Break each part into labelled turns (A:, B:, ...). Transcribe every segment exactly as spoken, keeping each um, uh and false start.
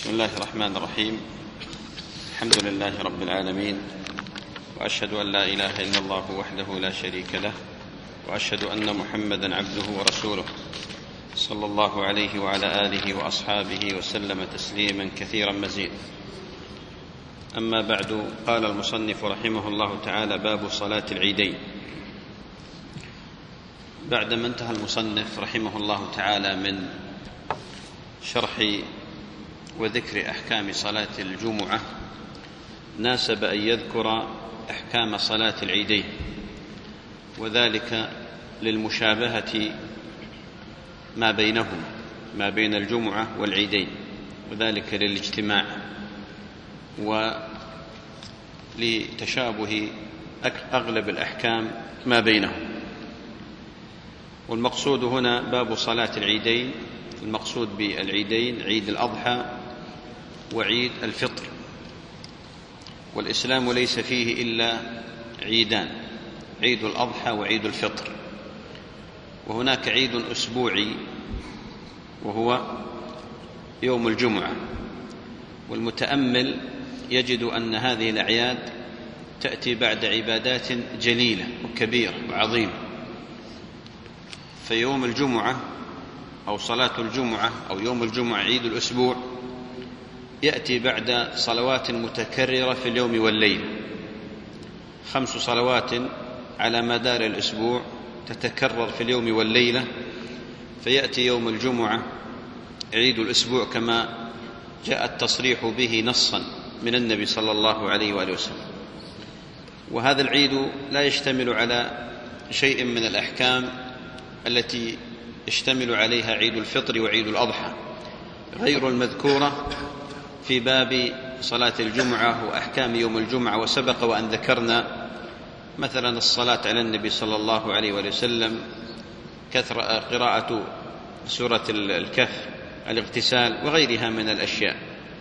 A: بسم الله الرحمن الرحيم. الحمد لله رب العالمين، وأشهد أن لا إله إلا الله وحده لا شريك له، وأشهد أن محمدا عبده ورسوله صلى الله عليه وعلى آله وأصحابه وسلم تسليما كثيرا مزيدا. أما بعد، قال المصنف رحمه الله تعالى: باب صلاة العيدين. بعدما انتهى المصنف رحمه الله تعالى من شرح وذكر أحكام صلاة الجمعة، ناسب أن يذكر أحكام صلاة العيدين، وذلك للمشابهة ما بينهما، ما بين الجمعة والعيدين، وذلك للاجتماع ولتشابه أغلب الأحكام ما بينهم. والمقصود هنا باب صلاة العيدين، المقصود بالعيدين عيد الأضحى وعيد الفطر، والإسلام ليس فيه إلا عيدان: عيد الأضحى وعيد الفطر. وهناك عيد أسبوعي وهو يوم الجمعة، والمتأمل يجد أن هذه الأعياد تأتي بعد عبادات جليلة وكبيرة وعظيمة. فيوم الجمعة أو صلاة الجمعة أو يوم الجمعة عيد الأسبوع يأتي بعد صلوات متكررة في اليوم والليل، خمس صلوات على مدار الأسبوع تتكرر في اليوم والليلة، فيأتي يوم الجمعة عيد الأسبوع كما جاء التصريح به نصا من النبي صلى الله عليه وآله وسلم. وهذا العيد لا يشتمل على شيء من الأحكام التي يشتمل عليها عيد الفطر وعيد الأضحى، غير المذكورة في باب صلاة الجمعة وأحكام يوم الجمعة. وسبق وأن ذكرنا مثلا الصلاة على النبي صلى الله عليه وسلم، كثر قراءة سورة الكهف، الاغتسال، وغيرها من الأشياء.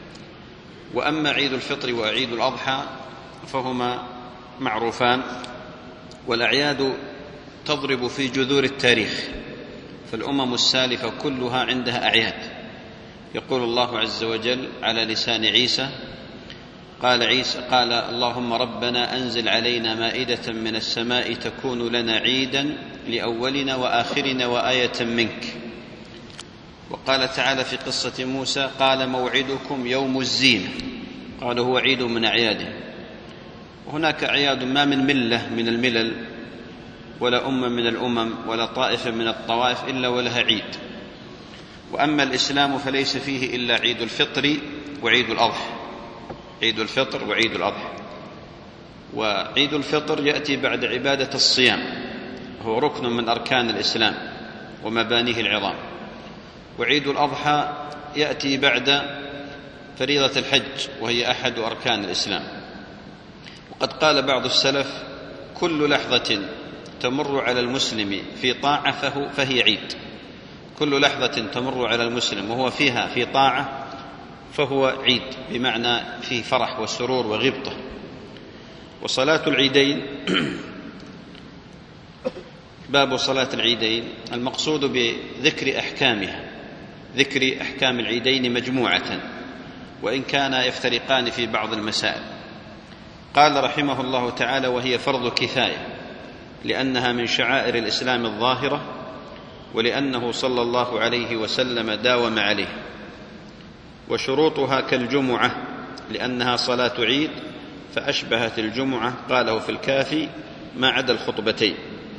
A: وأما عيد الفطر وعيد الأضحى فهما معروفان، والأعياد تضرب في جذور التاريخ، فالأمم السالفة كلها عندها أعياد. يقول الله عز وجل على لسان عيسى: قال عيسى قال اللهم ربنا أنزل علينا مائدة من السماء تكون لنا عيدا لأولنا وآخرنا وآية منك. وقال تعالى في قصة موسى: قال موعدكم يوم الزينة، قال هو عيد من أعياده. وهناك أعياد ما من ملة من الملل ولا أمة من الأمم ولا طائفة من الطوائف إلا ولها عيد. وأما الإسلام فليس فيه إلا عيد الفطر وعيد الأضحى، عيد الفطر وعيد الأضحى. وعيد الفطر يأتي بعد عبادة الصيام، هو ركن من أركان الإسلام ومبانيه العظام. وعيد الأضحى يأتي بعد فريضة الحج، وهي أحد أركان الإسلام. وقد قال بعض السلف: كل لحظة تمر على المسلم في طاعة فهي عيد. كل لحظة تمر على المسلم وهو فيها في طاعة فهو عيد، بمعنى فيه فرح وسرور وغبطة. وصلاة العيدين باب صلاة العيدين، المقصود بذكر أحكامها، ذكر أحكام العيدين مجموعة، وإن كان يفترقان في بعض المسائل. قال رحمه الله تعالى: وهي فرض كفاية، لأنها من شعائر الإسلام الظاهرة، ولأنه صلى الله عليه وسلم داوم عليه. وشروطها كالجمعة، لأنها صلاة عيد فأشبهت الجمعة، قاله في الكافي ما عدا الخطبتين.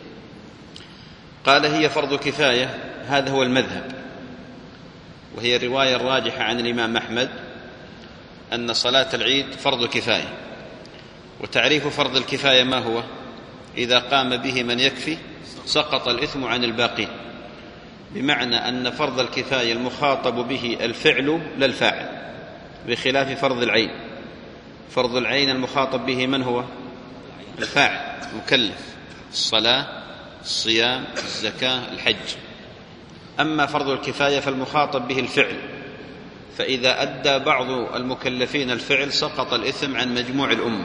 A: قال: هي فرض كفاية، هذا هو المذهب، وهي الرواية الراجحة عن الإمام أحمد أن صلاة العيد فرض كفاية. وتعريف فرض الكفاية ما هو؟ إذا قام به من يكفي سقط الإثم عن الباقين، بمعنى أن فرض الكفاية المخاطب به الفعل لا الفاعل، بخلاف فرض العين. فرض العين المخاطب به من هو؟ الفاعل مكلف: الصلاة، الصيام، الزكاة، الحج. أما فرض الكفاية فالمخاطب به الفعل، فإذا أدى بعض المكلفين الفعل سقط الإثم عن مجموع الأمة.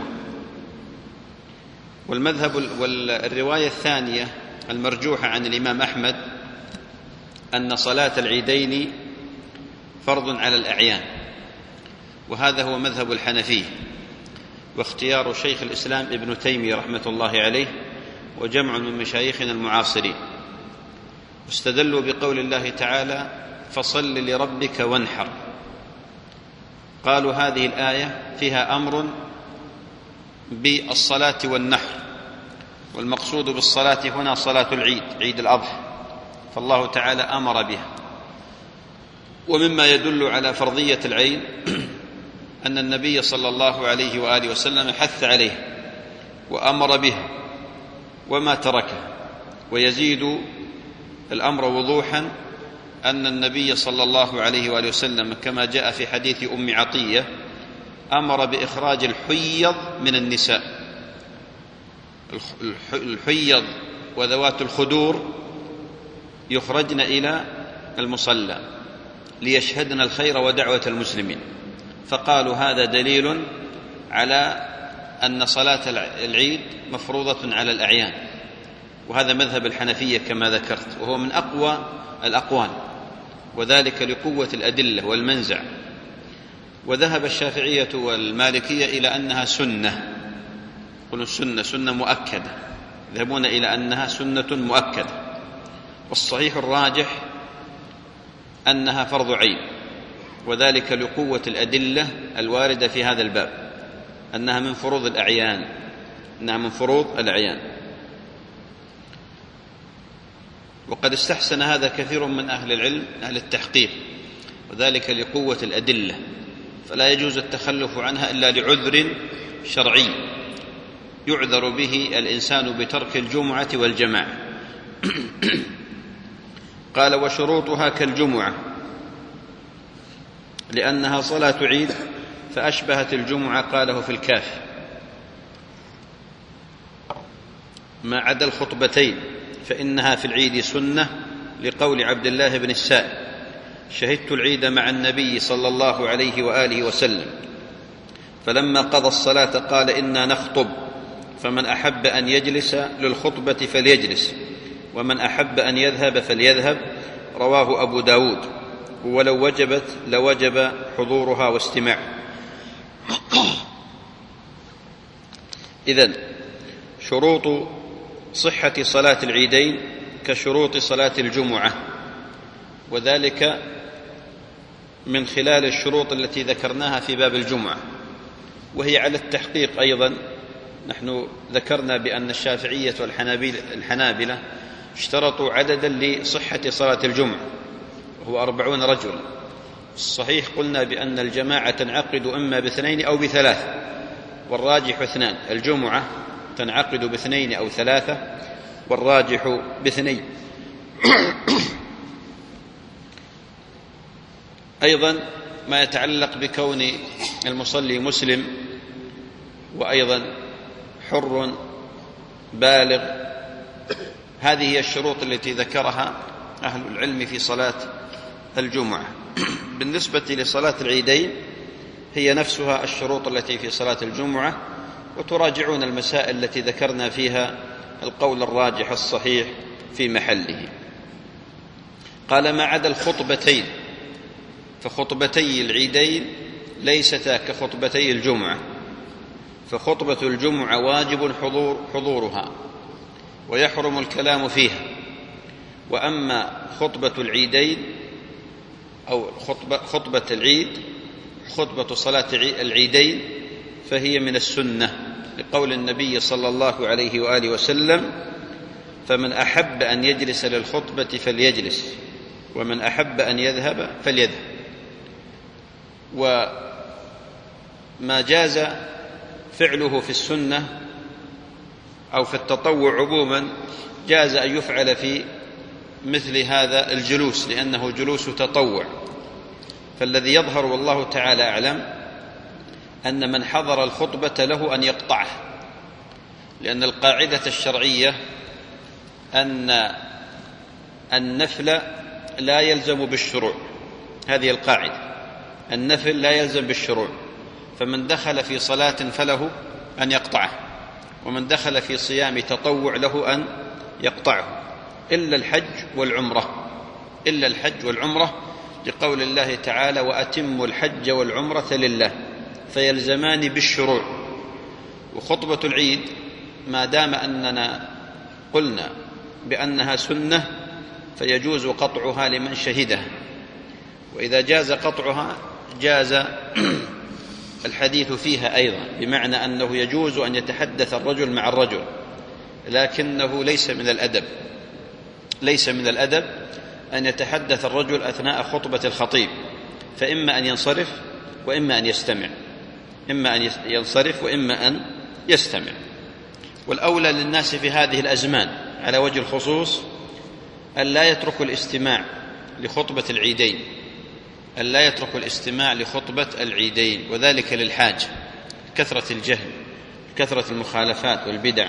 A: والمذهب والرواية الثانية المرجوحة عن الإمام أحمد أن صلاة العيدين فرض على الأعيان، وهذا هو مذهب الحنفية واختيار شيخ الإسلام ابن تيمية رحمة الله عليه وجمع من مشايخنا المعاصرين، واستدلوا بقول الله تعالى: فصل لربك وانحر. قالوا هذه الآية فيها أمر بالصلاة والنحر، والمقصود بالصلاة هنا صلاة العيد، عيد الأضحى، فالله تعالى أمر بها. ومما يدل على فرضية العين أن النبي صلى الله عليه وآله وسلم حث عليه وأمر بها وما تركها. ويزيد الأمر وضوحا أن النبي صلى الله عليه وآله وسلم كما جاء في حديث أم عطية أمر بإخراج الحيض من النساء، الحيض وذوات الخدور يخرجن إلى المصلى ليشهدن الخير ودعوة المسلمين، فقالوا هذا دليل على أن صلاة العيد مفروضة على الأعيان، وهذا مذهب الحنفية كما ذكرت، وهو من أقوى الأقوال، وذلك لقوة الأدلة والمنزع. وذهب الشافعية والمالكية إلى أنها سنة، يقولون السنة سنة مؤكدة، يذهبون إلى أنها سنة مؤكدة، والصحيح الراجح أنها فرض عين، وذلك لقوة الأدلة الواردة في هذا الباب، أنها من فروض الأعيان، أنها من فروض الأعيان. وقد استحسن هذا كثير من أهل العلم، أهل التحقيق، وذلك لقوة الأدلة، فلا يجوز التخلف عنها إلا لعذر شرعي يعذر به الإنسان بترك الجمعة والجماعة. قال: وشروطها كالجمعة لأنها صلاة عيد فأشبهت الجمعة، قاله في الكافي، ما عدا الخطبتين فإنها في العيد سنة، لقول عبد الله بن السائب: شهدت العيد مع النبي صلى الله عليه وآله وسلم، فلما قضى الصلاة قال: إنا نخطب، فمن أحب أن يجلس للخطبة فليجلس، ومن أحب أن يذهب فليذهب. رواه أبو داود. ولو وجبت لوجب حضورها واستماعها. إذن شروط صحة صلاة العيدين كشروط صلاة الجمعة، وذلك من خلال الشروط التي ذكرناها في باب الجمعة، وهي على التحقيق أيضا. نحن ذكرنا بأن الشافعية والحنابلة اشترطوا عددا لصحة صلاة الجمعة وهو أربعون رجل. الصحيح قلنا بأن الجماعة تنعقد إما باثنين أو بثلاثة، والراجح اثنان، الجمعة تنعقد باثنين أو ثلاثة، والراجح باثنين. أيضا ما يتعلق بكون المصلي مسلم، وأيضا حر بالغ، هذه هي الشروط التي ذكرها أهل العلم في صلاة الجمعة. بالنسبة لصلاة العيدين هي نفسها الشروط التي في صلاة الجمعة، وتراجعون المسائل التي ذكرنا فيها القول الراجح الصحيح في محله. قال: ما عدا الخطبتين، فخطبتي العيدين ليستا كخطبتي الجمعة، فخطبة الجمعة واجب حضور حضورها ويحرم الكلام فيها، وأما خطبة العيدين أو خطبة, خطبة العيد خطبة صلاة العيدين فهي من السنة، لقول النبي صلى الله عليه وآله وسلم: فمن أحب أن يجلس للخطبة فليجلس، ومن أحب أن يذهب فليذهب. وما جاز فعله في السنة أو في التطوع عموما جاز أن يفعل في مثل هذا الجلوس، لأنه جلوس تطوع. فالذي يظهر والله تعالى أعلم أن من حضر الخطبة له أن يقطعه، لأن القاعدة الشرعية أن النفل لا يلزم بالشروع، هذه القاعدة، النفل لا يلزم بالشروع، فمن دخل في صلاة فله أن يقطعه، ومن دخل في صيام تطوع له أن يقطعه، إلا الحج والعمرة، إلا الحج والعمرة، لقول الله تعالى: وأتموا الحج والعمرة لله، فيلزمان بالشروع. وخطبة العيد ما دام أننا قلنا بأنها سنة فيجوز قطعها لمن شهدها، وإذا جاز قطعها جاز الحديث فيها أيضا، بمعنى أنه يجوز أن يتحدث الرجل مع الرجل، لكنه ليس من الأدب ليس من الأدب أن يتحدث الرجل أثناء خطبة الخطيب، فإما أن ينصرف وإما أن يستمع إما أن ينصرف وإما أن يستمع. والأولى للناس في هذه الأزمان على وجه الخصوص أن لا يتركوا الاستماع لخطبة العيدين أن لا يتركوا الاستماع لخطبة العيدين وذلك للحاجة، كثرة الجهل، كثرة المخالفات والبدع.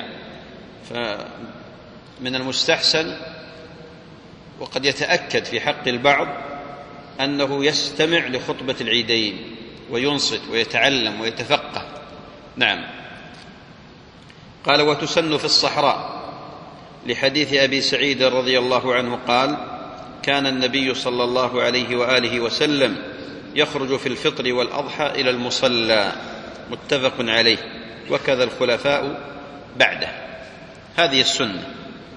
A: فمن المستحسن وقد يتأكد في حق البعض أنه يستمع لخطبة العيدين وينصت ويتعلم ويتفقه. نعم. قال: وتسن في الصحراء، لحديث أبي سعيد رضي الله عنه قال: كان النبي صلى الله عليه وآله وسلم يخرج في الفطر والأضحى إلى المصلى، متفق عليه، وكذا الخلفاء بعده. هذه السنة.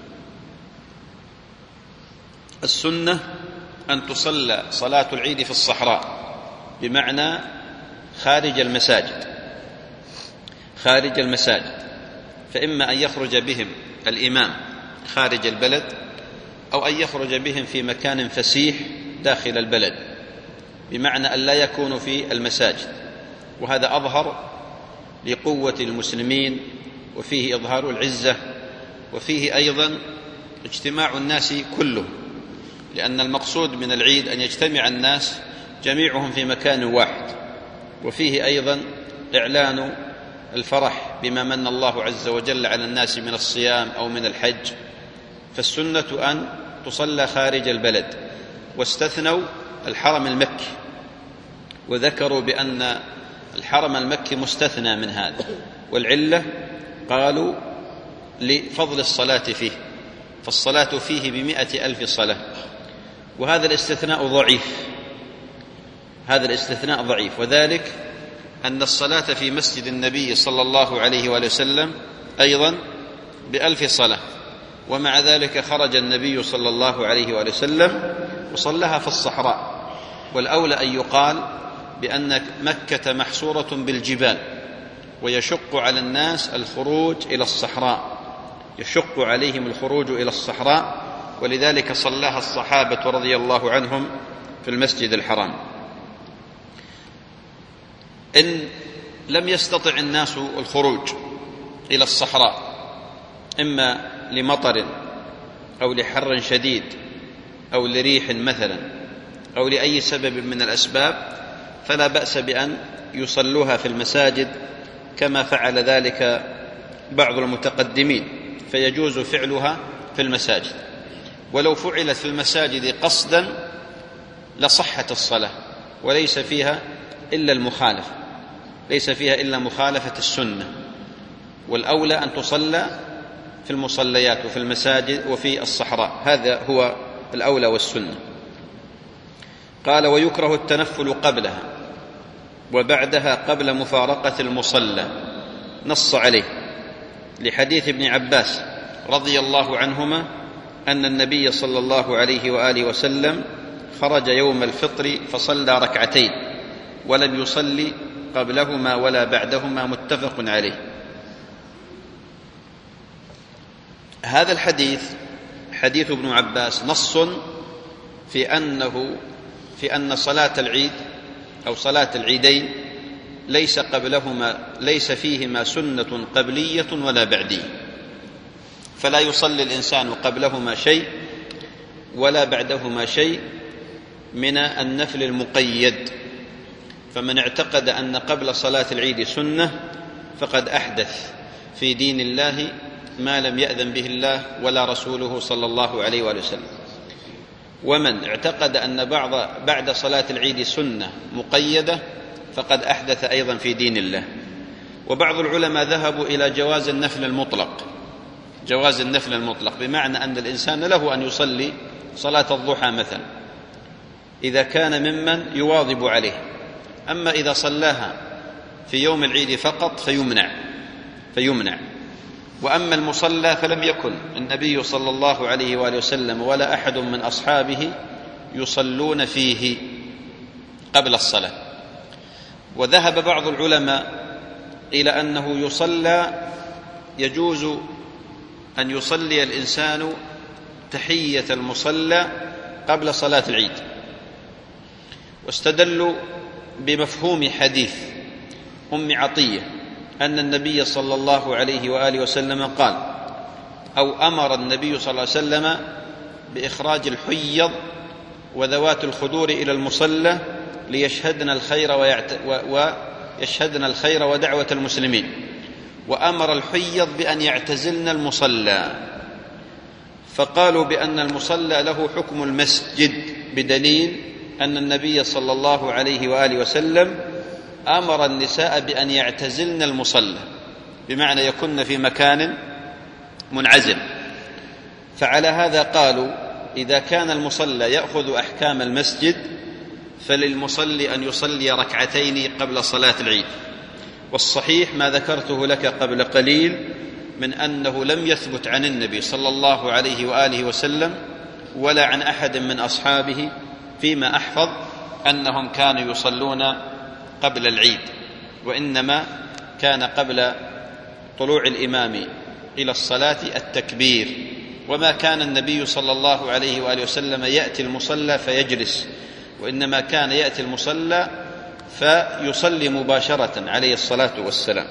A: السنة أن تصلى صلاة العيد في الصحراء، بمعنى خارج المساجد خارج المساجد فإما أن يخرج بهم الإمام خارج البلد، أو أن يخرج بهم في مكان فسيح داخل البلد، بمعنى أن لا يكونوا في المساجد، وهذا أظهر لقوة المسلمين، وفيه إظهار العزة، وفيه أيضا اجتماع الناس كله، لأن المقصود من العيد أن يجتمع الناس جميعهم في مكان واحد، وفيه أيضا إعلان الفرح بما من الله عز وجل على الناس من الصيام أو من الحج. فالسنة أن تصلى خارج البلد، واستثنوا الحرم المكي، وذكروا بأن الحرم المكي مستثنى من هذا، والعلة قالوا لفضل الصلاة فيه، فالصلاة فيه بمئة ألف صلاة. وهذا الاستثناء ضعيف هذا الاستثناء ضعيف وذلك أن الصلاة في مسجد النبي صلى الله عليه وآله وسلم أيضا بألف صلاة، ومع ذلك خرج النبي صلى الله عليه وآله وسلم وصلها في الصحراء. والأولى أن يقال بأن مكة محصورة بالجبال، ويشق على الناس الخروج إلى الصحراء يشق عليهم الخروج إلى الصحراء ولذلك صلاها الصحابة رضي الله عنهم في المسجد الحرام. إن لم يستطع الناس الخروج إلى الصحراء، إما لمطر أو لحر شديد أو لريح مثلا أو لأي سبب من الأسباب، فلا بأس بأن يصلوها في المساجد كما فعل ذلك بعض المتقدمين، فيجوز فعلها في المساجد. ولو فعلت في المساجد قصدا لصحت الصلاة، وليس فيها إلا المخالفة ليس فيها إلا مخالفة السنة. والأولى أن تصلى في المصليات وفي المساجد وفي الصحراء، هذا هو الأولى والسنة. قال: ويكره التنفل قبلها وبعدها قبل مفارقة المصلى، نص عليه لحديث ابن عباس رضي الله عنهما أن النبي صلى الله عليه وآله وسلم خرج يوم الفطر فصلى ركعتين ولم يصلي قبلهما ولا بعدهما، متفق عليه. هذا الحديث حديث ابن عباس نص في أنه في أن صلاة العيد أو صلاة العيدين ليس قبلهما ليس فيهما سنة قبلية ولا بعدية، فلا يصلي الإنسان قبلهما شيء ولا بعدهما شيء من النفل المقيد. فمن اعتقد أن قبل صلاة العيد سنة فقد أحدث في دين الله ما لم يأذن به الله ولا رسوله صلى الله عليه وآله وسلم. ومن اعتقد أن بعض بعد صلاة العيد سنة مقيدة فقد أحدث أيضا في دين الله. وبعض العلماء ذهبوا إلى جواز النفل المطلق جواز النفل المطلق بمعنى أن الإنسان له أن يصلي صلاة الضحى مثلا إذا كان ممن يواظب عليه. أما إذا صلاها في يوم العيد فقط فيمنع فيمنع وأما المصلى فلم يكن النبي صلى الله عليه وآله وسلم ولا أحد من أصحابه يصلون فيه قبل الصلاة. وذهب بعض العلماء إلى أنه يصلى يجوز أن يصلي الإنسان تحية المصلى قبل صلاة العيد، واستدلوا بمفهوم حديث أم عطية أن النبي صلى الله عليه وآله وسلم قال أو أمر النبي صلى الله عليه وسلم بإخراج الحيض وذوات الخدور إلى المصلى ليشهدن الخير ويعت... و... ويشهدن الخير ودعوة المسلمين، وأمر الحيض بأن يعتزلن المصلى، فقالوا بأن المصلى له حكم المسجد بدليل أن النبي صلى الله عليه وآله وسلم أمر النساء بأن يعتزلن المصلى، بمعنى يكن في مكان منعزل. فعلى هذا قالوا إذا كان المصلى يأخذ أحكام المسجد فللمصلي أن يصلي ركعتين قبل صلاة العيد. والصحيح ما ذكرته لك قبل قليل من أنه لم يثبت عن النبي صلى الله عليه وآله وسلم ولا عن أحد من أصحابه فيما أحفظ أنهم كانوا يصلون قبل العيد، وإنما كان قبل طلوع الإمام إلى الصلاة التكبير، وما كان النبي صلى الله عليه وآله وسلم يأتي المصلى فيجلس، وإنما كان يأتي المصلى فيصلي مباشرة عليه الصلاة والسلام.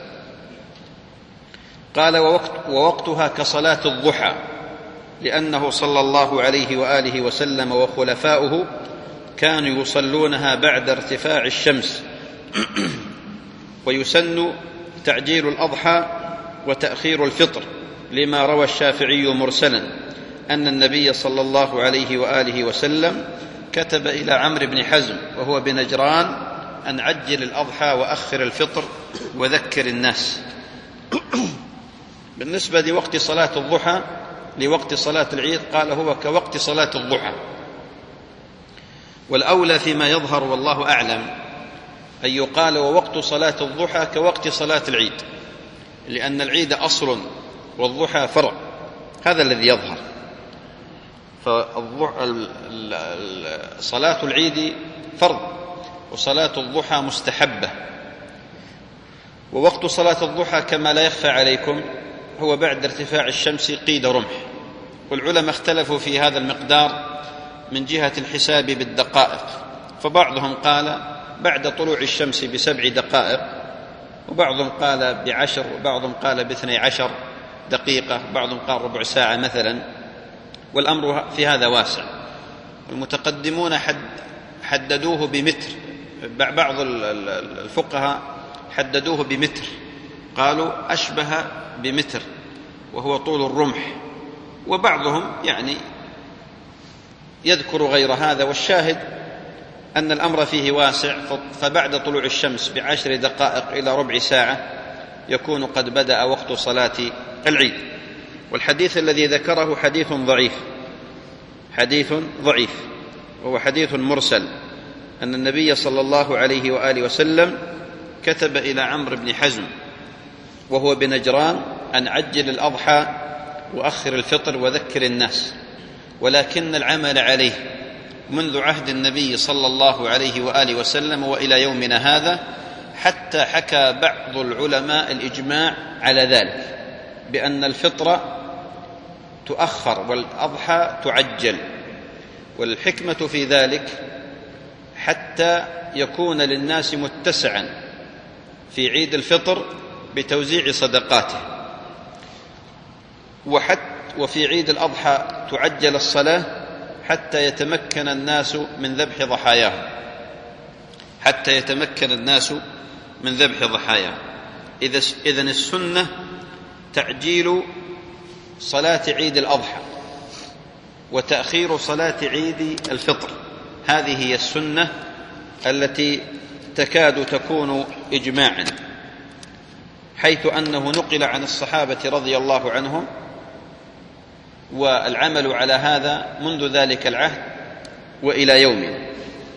A: قال ووقت ووقتها كصلاة الضحى، لأنه صلى الله عليه وآله وسلم وخلفاؤه كانوا يصلونها بعد ارتفاع الشمس. ويسن تعجيل الأضحى وتأخير الفطر، لما روى الشافعي مرسلا أن النبي صلى الله عليه وآله وسلم كتب إلى عمرو بن حزم وهو بنجران أن عجل الأضحى وأخر الفطر وذكر الناس. بالنسبة لوقت صلاة الضحى لوقت صلاة العيد قال هو كوقت صلاة الضحى، والأولى فيما يظهر والله أعلم أن يقال ووقت صلاة الضحى كوقت صلاة العيد، لأن العيد أصل والضحى فرع، هذا الذي يظهر. فصلاة العيد فرض وصلاة الضحى مستحبة. ووقت صلاة الضحى كما لا يخفى عليكم هو بعد ارتفاع الشمس قيد رمح، والعلماء اختلفوا في هذا المقدار من جهة الحساب بالدقائق، فبعضهم قال بعد طلوع الشمس بسبع دقائق، وبعضهم قال بعشر، وبعضهم قال باثني عشر دقيقة، بعضهم قال ربع ساعة مثلا، والأمر في هذا واسع. المتقدمون حد حددوه بمتر، بعض الفقهاء حددوه بمتر، قالوا أشبه بمتر وهو طول الرمح، وبعضهم يعني يذكر غير هذا. والشاهد أن الأمر فيه واسع، فبعد طلوع الشمس بعشر دقائق إلى ربع ساعة يكون قد بدأ وقت صلاة العيد. والحديث الذي ذكره حديث ضعيف حديث ضعيف وهو حديث مرسل، أن النبي صلى الله عليه وآله وسلم كتب إلى عمرو بن حزم وهو بنجران أن عجل الأضحى وأخر الفطر وذكر الناس، ولكن العمل عليه منذ عهد النبي صلى الله عليه وآله وسلم وإلى يومنا هذا، حتى حكى بعض العلماء الإجماع على ذلك، بأن الفطر تؤخر والأضحى تعجل. والحكمة في ذلك حتى يكون للناس متسعا في عيد الفطر بتوزيع صدقاته، وحتى وفي عيد الأضحى تعجل الصلاة حتى يتمكن الناس من ذبح ضحاياهم حتى يتمكن الناس من ذبح ضحاياهم. إذن السنة تعجيل صلاة عيد الأضحى وتأخير صلاة عيد الفطر، هذه هي السنة التي تكاد تكون إجماعا، حيث أنه نقل عن الصحابة رضي الله عنهم والعمل على هذا منذ ذلك العهد وإلى يومنا.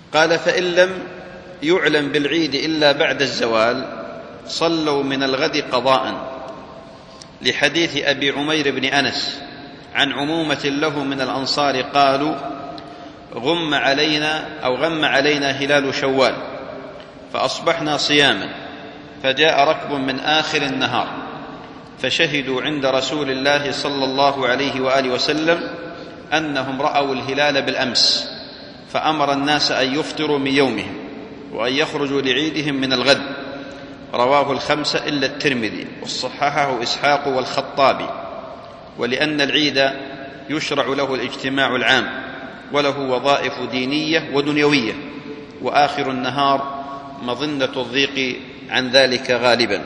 A: قال: فإن لم يعلم بالعيد إلا بعد الزوال صلوا من الغد قضاء، لحديث أبي عمير بن أنس عن عمومة له من الأنصار قالوا: غم علينا أو غم علينا هلال شوال فأصبحنا صياما، فجاء ركب من آخر النهار فشهدوا عند رسول الله صلى الله عليه وآله وسلم أنهم رأوا الهلال بالأمس، فأمر الناس أن يفطروا من يومهم وأن يخرجوا لعيدهم من الغد. رواه الخمسة إلا الترمذي، والصححه إسحاق والخطابي. ولأن العيد يشرع له الاجتماع العام وله وظائف دينية ودنيوية، وآخر النهار مظنة الضيق عن ذلك غالبا.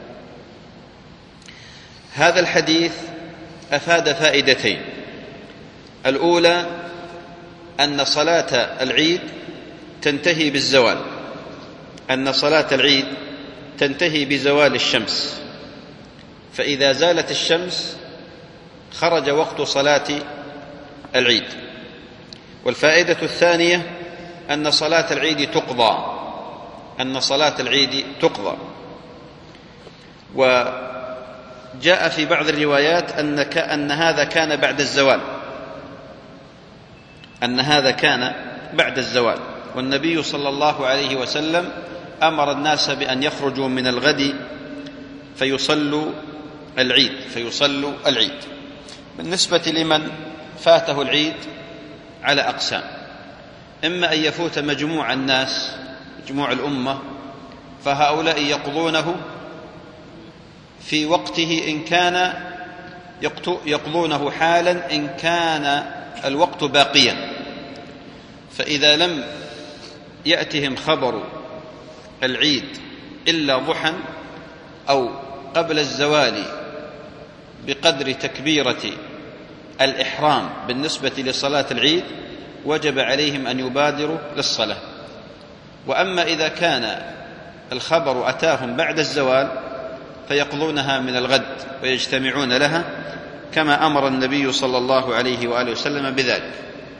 A: هذا الحديث أفاد فائدتين: الأولى أن صلاة العيد تنتهي بالزوال، أن صلاة العيد تنتهي بزوال الشمس، فإذا زالت الشمس خرج وقت صلاة العيد. والفائدة الثانية أن صلاة العيد تقضى، أن صلاة العيد تقضى. وجاء في بعض الروايات أن أن هذا كان بعد الزوال، أن هذا كان بعد الزوال، والنبي صلى الله عليه وسلم أمر الناس بأن يخرجوا من الغد فيصلوا العيد فيصلوا العيد. بالنسبة لمن فاته العيد على أقسام: إما أن يفوت مجموع الناس، مجموع الأمة، فهؤلاء يقضونه في وقته إن كان يقضونه حالا إن كان الوقت باقيا، فإذا لم يأتهم خبر العيد إلا ضحى أو قبل الزوال بقدر تكبيرة الإحرام بالنسبة لصلاة العيد، وجب عليهم أن يبادروا للصلاة. وأما إذا كان الخبر أتاهم بعد الزوال فيقضونها من الغد ويجتمعون لها، كما أمر النبي صلى الله عليه وآله وسلم بذلك.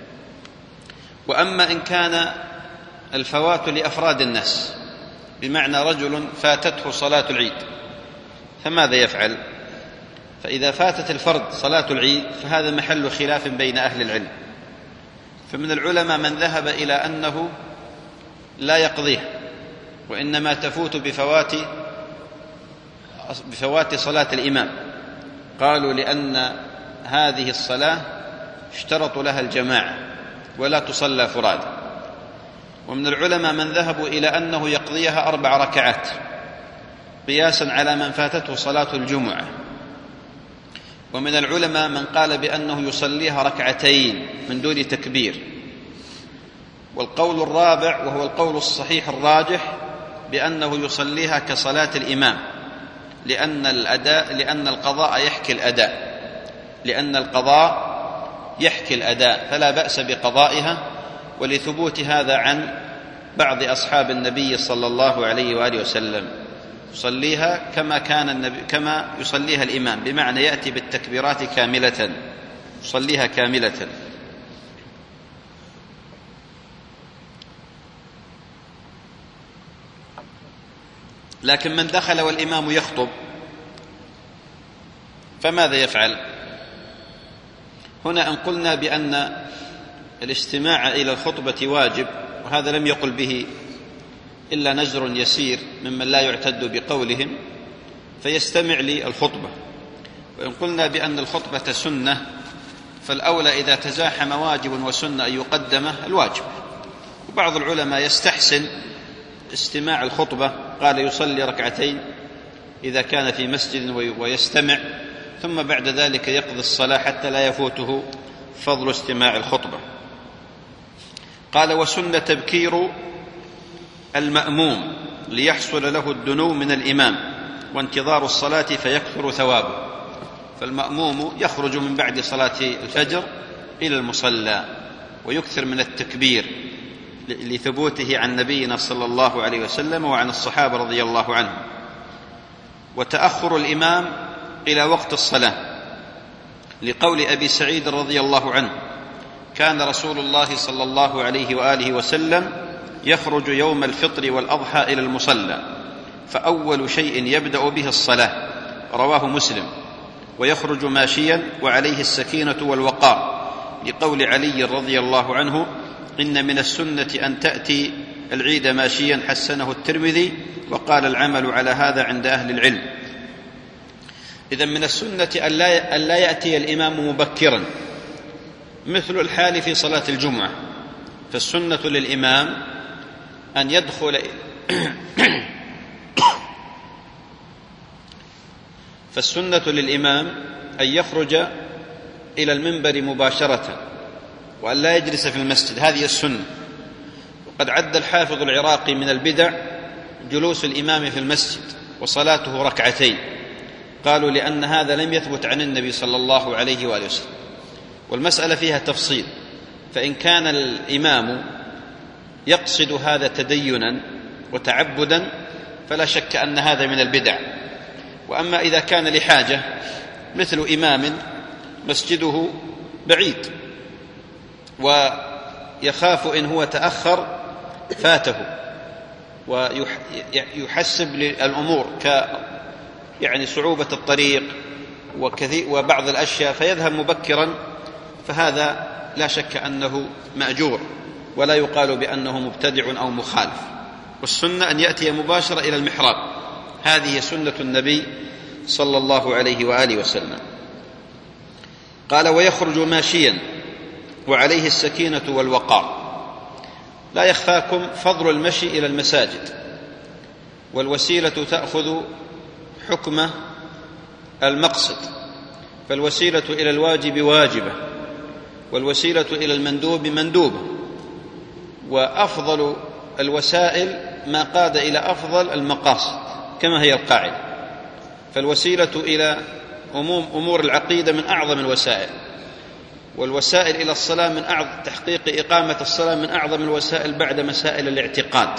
A: وأما إن كان الفوات لأفراد الناس، بمعنى رجل فاتته صلاة العيد، فماذا يفعل؟ فإذا فاتت الفرد صلاة العيد فهذا محل خلاف بين أهل العلم، فمن العلماء من ذهب إلى أنه لا يقضيها، وإنما تفوت بفوات بفوات صلاة الإمام. قالوا لأن هذه الصلاة اشترط لها الجماعة ولا تصلى فرادى. ومن العلماء من ذهبوا إلى أنه يقضيها أربع ركعات قياسا على من فاتته صلاة الجمعة. ومن العلماء من قال بأنه يصليها ركعتين من دون تكبير. والقول الرابع وهو القول الصحيح الراجح بأنه يصليها كصلاة الإمام، لأن الأداء لأن القضاء يحكي الأداء لأن القضاء يحكي الأداء فلا بأس بقضائها، ولثبوت هذا عن بعض أصحاب النبي صلى الله عليه وآله وسلم يصليها كما كان النبي كما يصليها الإمام، بمعنى يأتي بالتكبيرات كاملة، يصليها كاملة. لكن من دخل والإمام يخطب فماذا يفعل؟ هنا أن قلنا بأن الاستماع إلى الخطبة واجب، وهذا لم يقل به إلا نزر يسير ممن لا يعتد بقولهم، فيستمع للخطبة. وإن قلنا بأن الخطبة سنة فالأولى إذا تزاحم واجب وسنة أن يقدم الواجب. وبعض العلماء يستحسن استماع الخطبة، قال يصلي ركعتين إذا كان في مسجد ويستمع، ثم بعد ذلك يقضي الصلاة حتى لا يفوته فضل استماع الخطبة. قال وسن تبكير المأموم ليحصل له الدنو من الإمام وانتظار الصلاة فيكثر ثوابه. فالمأموم يخرج من بعد صلاة الفجر إلى المصلى ويكثر من التكبير لثبوته عن نبينا صلى الله عليه وسلم وعن الصحابة رضي الله عنهم. وتأخر الإمام إلى وقت الصلاة لقول أبي سعيد رضي الله عنه: كان رسول الله صلى الله عليه وآله وسلم يخرج يوم الفطر والأضحى إلى المصلى فأول شيء يبدأ به الصلاة، رواه مسلم، ويخرج ماشيا وعليه السكينة والوقار، لقول علي رضي الله عنه: إن من السنة أن تأتي العيد ماشيا، حسنه الترمذي، وقال العمل على هذا عند أهل العلم. إذن من السنة أن لا يأتي الإمام مبكرا، مثل الحال في صلاة الجمعة، فالسنة للإمام أن يدخل فالسنة للإمام أن يخرج إلى المنبر مباشرة وأن لا يجلس في المسجد، هذه السنة. وقد عد الحافظ العراقي من البدع جلوس الإمام في المسجد وصلاته ركعتين، قالوا لأن هذا لم يثبت عن النبي صلى الله عليه وآله وسلم. والمسألة فيها تفصيل، فإن كان الإمام يقصد هذا تدينا وتعبدا فلا شك أن هذا من البدع. وأما إذا كان لحاجة، مثل إمام مسجده بعيد ويخاف إن هو تأخر فاته، ويحسب للأمور ك يعني صعوبة الطريق وبعض الأشياء فيذهب مبكرا، فهذا لا شك أنه مأجور ولا يقال بأنه مبتدع أو مخالف. والسنة أن يأتي مباشرة إلى المحراب، هذه سنة النبي صلى الله عليه وآله وسلم. قال: ويخرج ماشيا وعليه السكينة والوقار. لا يخفاكم فضل المشي إلى المساجد، والوسيلة تأخذ حكم المقصد، فالوسيلة إلى الواجب واجبة، والوسيلة إلى المندوب مندوبة، وأفضل الوسائل ما قاد إلى أفضل المقاصد كما هي القاعدة. فالوسيلة إلى أمور العقيدة من أعظم الوسائل، والوسائل إلى الصلاة من أعظم تحقيق إقامة الصلاة من أعظم الوسائل بعد مسائل الاعتقاد.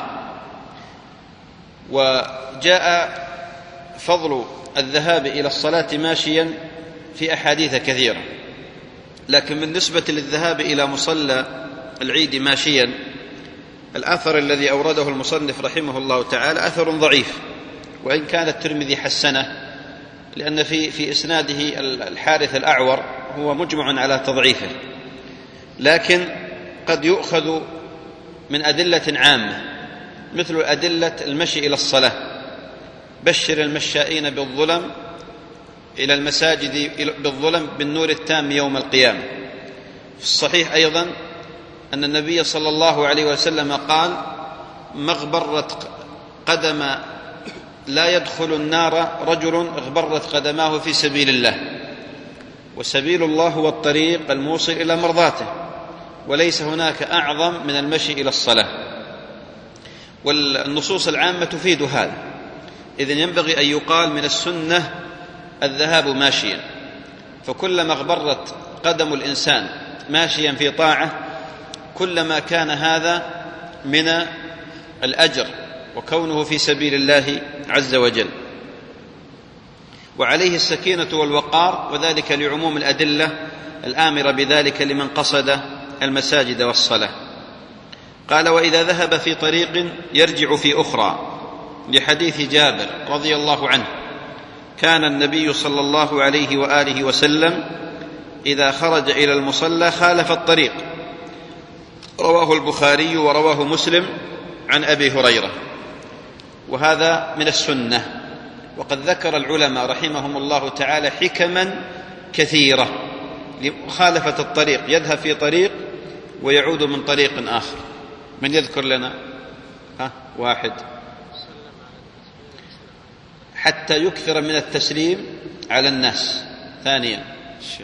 A: وجاء فضل الذهاب إلى الصلاة ماشيا في أحاديث كثيرة، لكن بالنسبة للذهاب إلى مصلى العيد ماشيا، الأثر الذي أورده المصنف رحمه الله تعالى أثر ضعيف، وإن كان الترمذي حسنه، لأن في في إسناده الحارث الأعور هو مجمع على تضعيفه، لكن قد يؤخذ من أدلة عامة مثل أدلة المشي إلى الصلاة: بشر المشائين بالظلم إلى المساجد بالظلم بالنور التام يوم القيامة. في الصحيح أيضا أن النبي صلى الله عليه وسلم قال: مغبرة قدم لا يدخل النار رجل اغبرت قدماه في سبيل الله، وسبيل الله هو الطريق الموصل إلى مرضاته، وليس هناك أعظم من المشي إلى الصلاة. والنصوص العامة تفيد هذا، إذن ينبغي أن يقال من السنة الذهاب ماشيا، فكلما اغبرت قدم الإنسان ماشيا في طاعة كلما كان هذا من الأجر وكونه في سبيل الله عز وجل. وعليه السكينة والوقار، وذلك لعموم الأدلة الآمرة بذلك لمن قصد المساجد والصلاة. قال: وإذا ذهب في طريق يرجع في أخرى، لحديث جابر رضي الله عنه: كان النبي صلى الله عليه وآله وسلم إذا خرج إلى المصلى خالف الطريق، رواه البخاري ورواه مسلم عن أبي هريرة. وهذا من السنة. وقد ذكر العلماء رحمهم الله تعالى حكما كثيرة لمخالفة الطريق، يذهب في طريق ويعود من طريق آخر. من يذكر لنا؟ ها واحد. حتى يكثر من التسليم على الناس. ثانيا الشيخ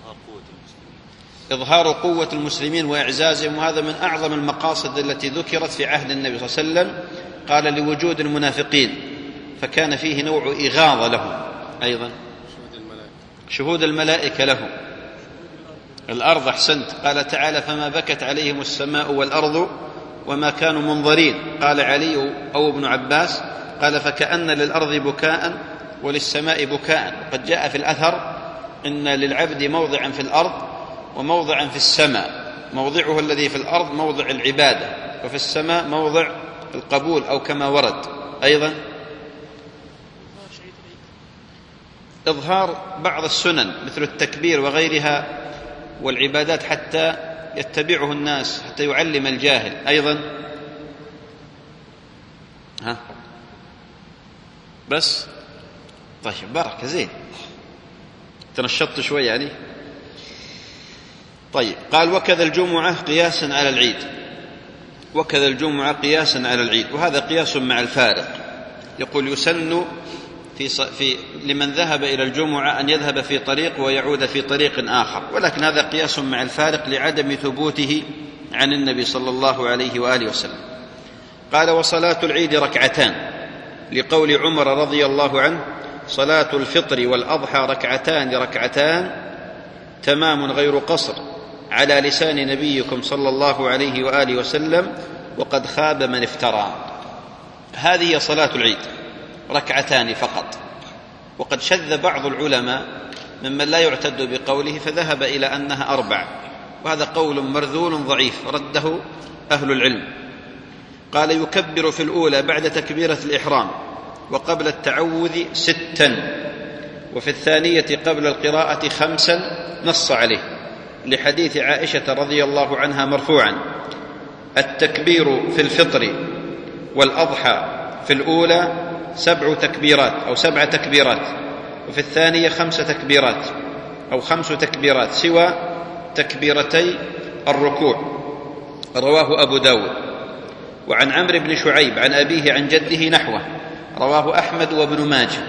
A: إظهار قوة المسلمين وإعزازهم، وهذا من أعظم المقاصد التي ذكرت في عهد النبي صلى الله عليه وسلم. قال: لوجود المنافقين، فكان فيه نوع إغاظة لهم. أيضا شهود الملائكة لهم. الأرض، أحسنت، قال تعالى: فما بكت عليهم السماء والأرض وما كانوا منظرين. قال علي أو ابن عباس قال: فكأن للأرض بكاء وللسماء بكاء. قد جاء في الأثر إن للعبد موضعا في الأرض وموضعا في السماء، موضعه الذي في الأرض موضع العبادة، وفي السماء موضع القبول أو كما ورد أيضا إظهار بعض السنن مثل التكبير وغيرها والعبادات حتى يتبعه الناس، حتى يعلم الجاهل أيضا. ها بس طيب بركة زين، تنشطت شوي يعني. طيب قال وكذا الجمعة قياسا على العيد، وكذا الجمعة قياسا على العيد، وهذا قياس مع الفارق. يقول يسن في, في لمن ذهب إلى الجمعة أن يذهب في طريق ويعود في طريق آخر، ولكن هذا قياس مع الفارق لعدم ثبوته عن النبي صلى الله عليه وآله وسلم. قال وصلاة العيد ركعتان، لقول عمر رضي الله عنه صلاة الفطر والأضحى ركعتان ركعتان تمام غير قصر على لسان نبيكم صلى الله عليه وآله وسلم وقد خاب من افترى. هذه صلاة العيد ركعتان فقط، وقد شذ بعض العلماء ممن لا يعتد بقوله فذهب إلى أنها أربع، وهذا قول مرذول ضعيف رده أهل العلم. قال يكبر في الأولى بعد تكبيرة الإحرام وقبل التعوذ ستا، وفي الثانية قبل القراءة خمسا، نص عليه لحديث عائشة رضي الله عنها مرفوعا التكبير في الفطر والأضحى في الأولى سبع تكبيرات أو سبع تكبيرات، وفي الثانية خمس تكبيرات أو خمس تكبيرات سوى تكبيرتي الركوع، رواه أبو داود. وعن عمرو بن شعيب عن أبيه عن جده نحوه، رواه أحمد وابن ماجه.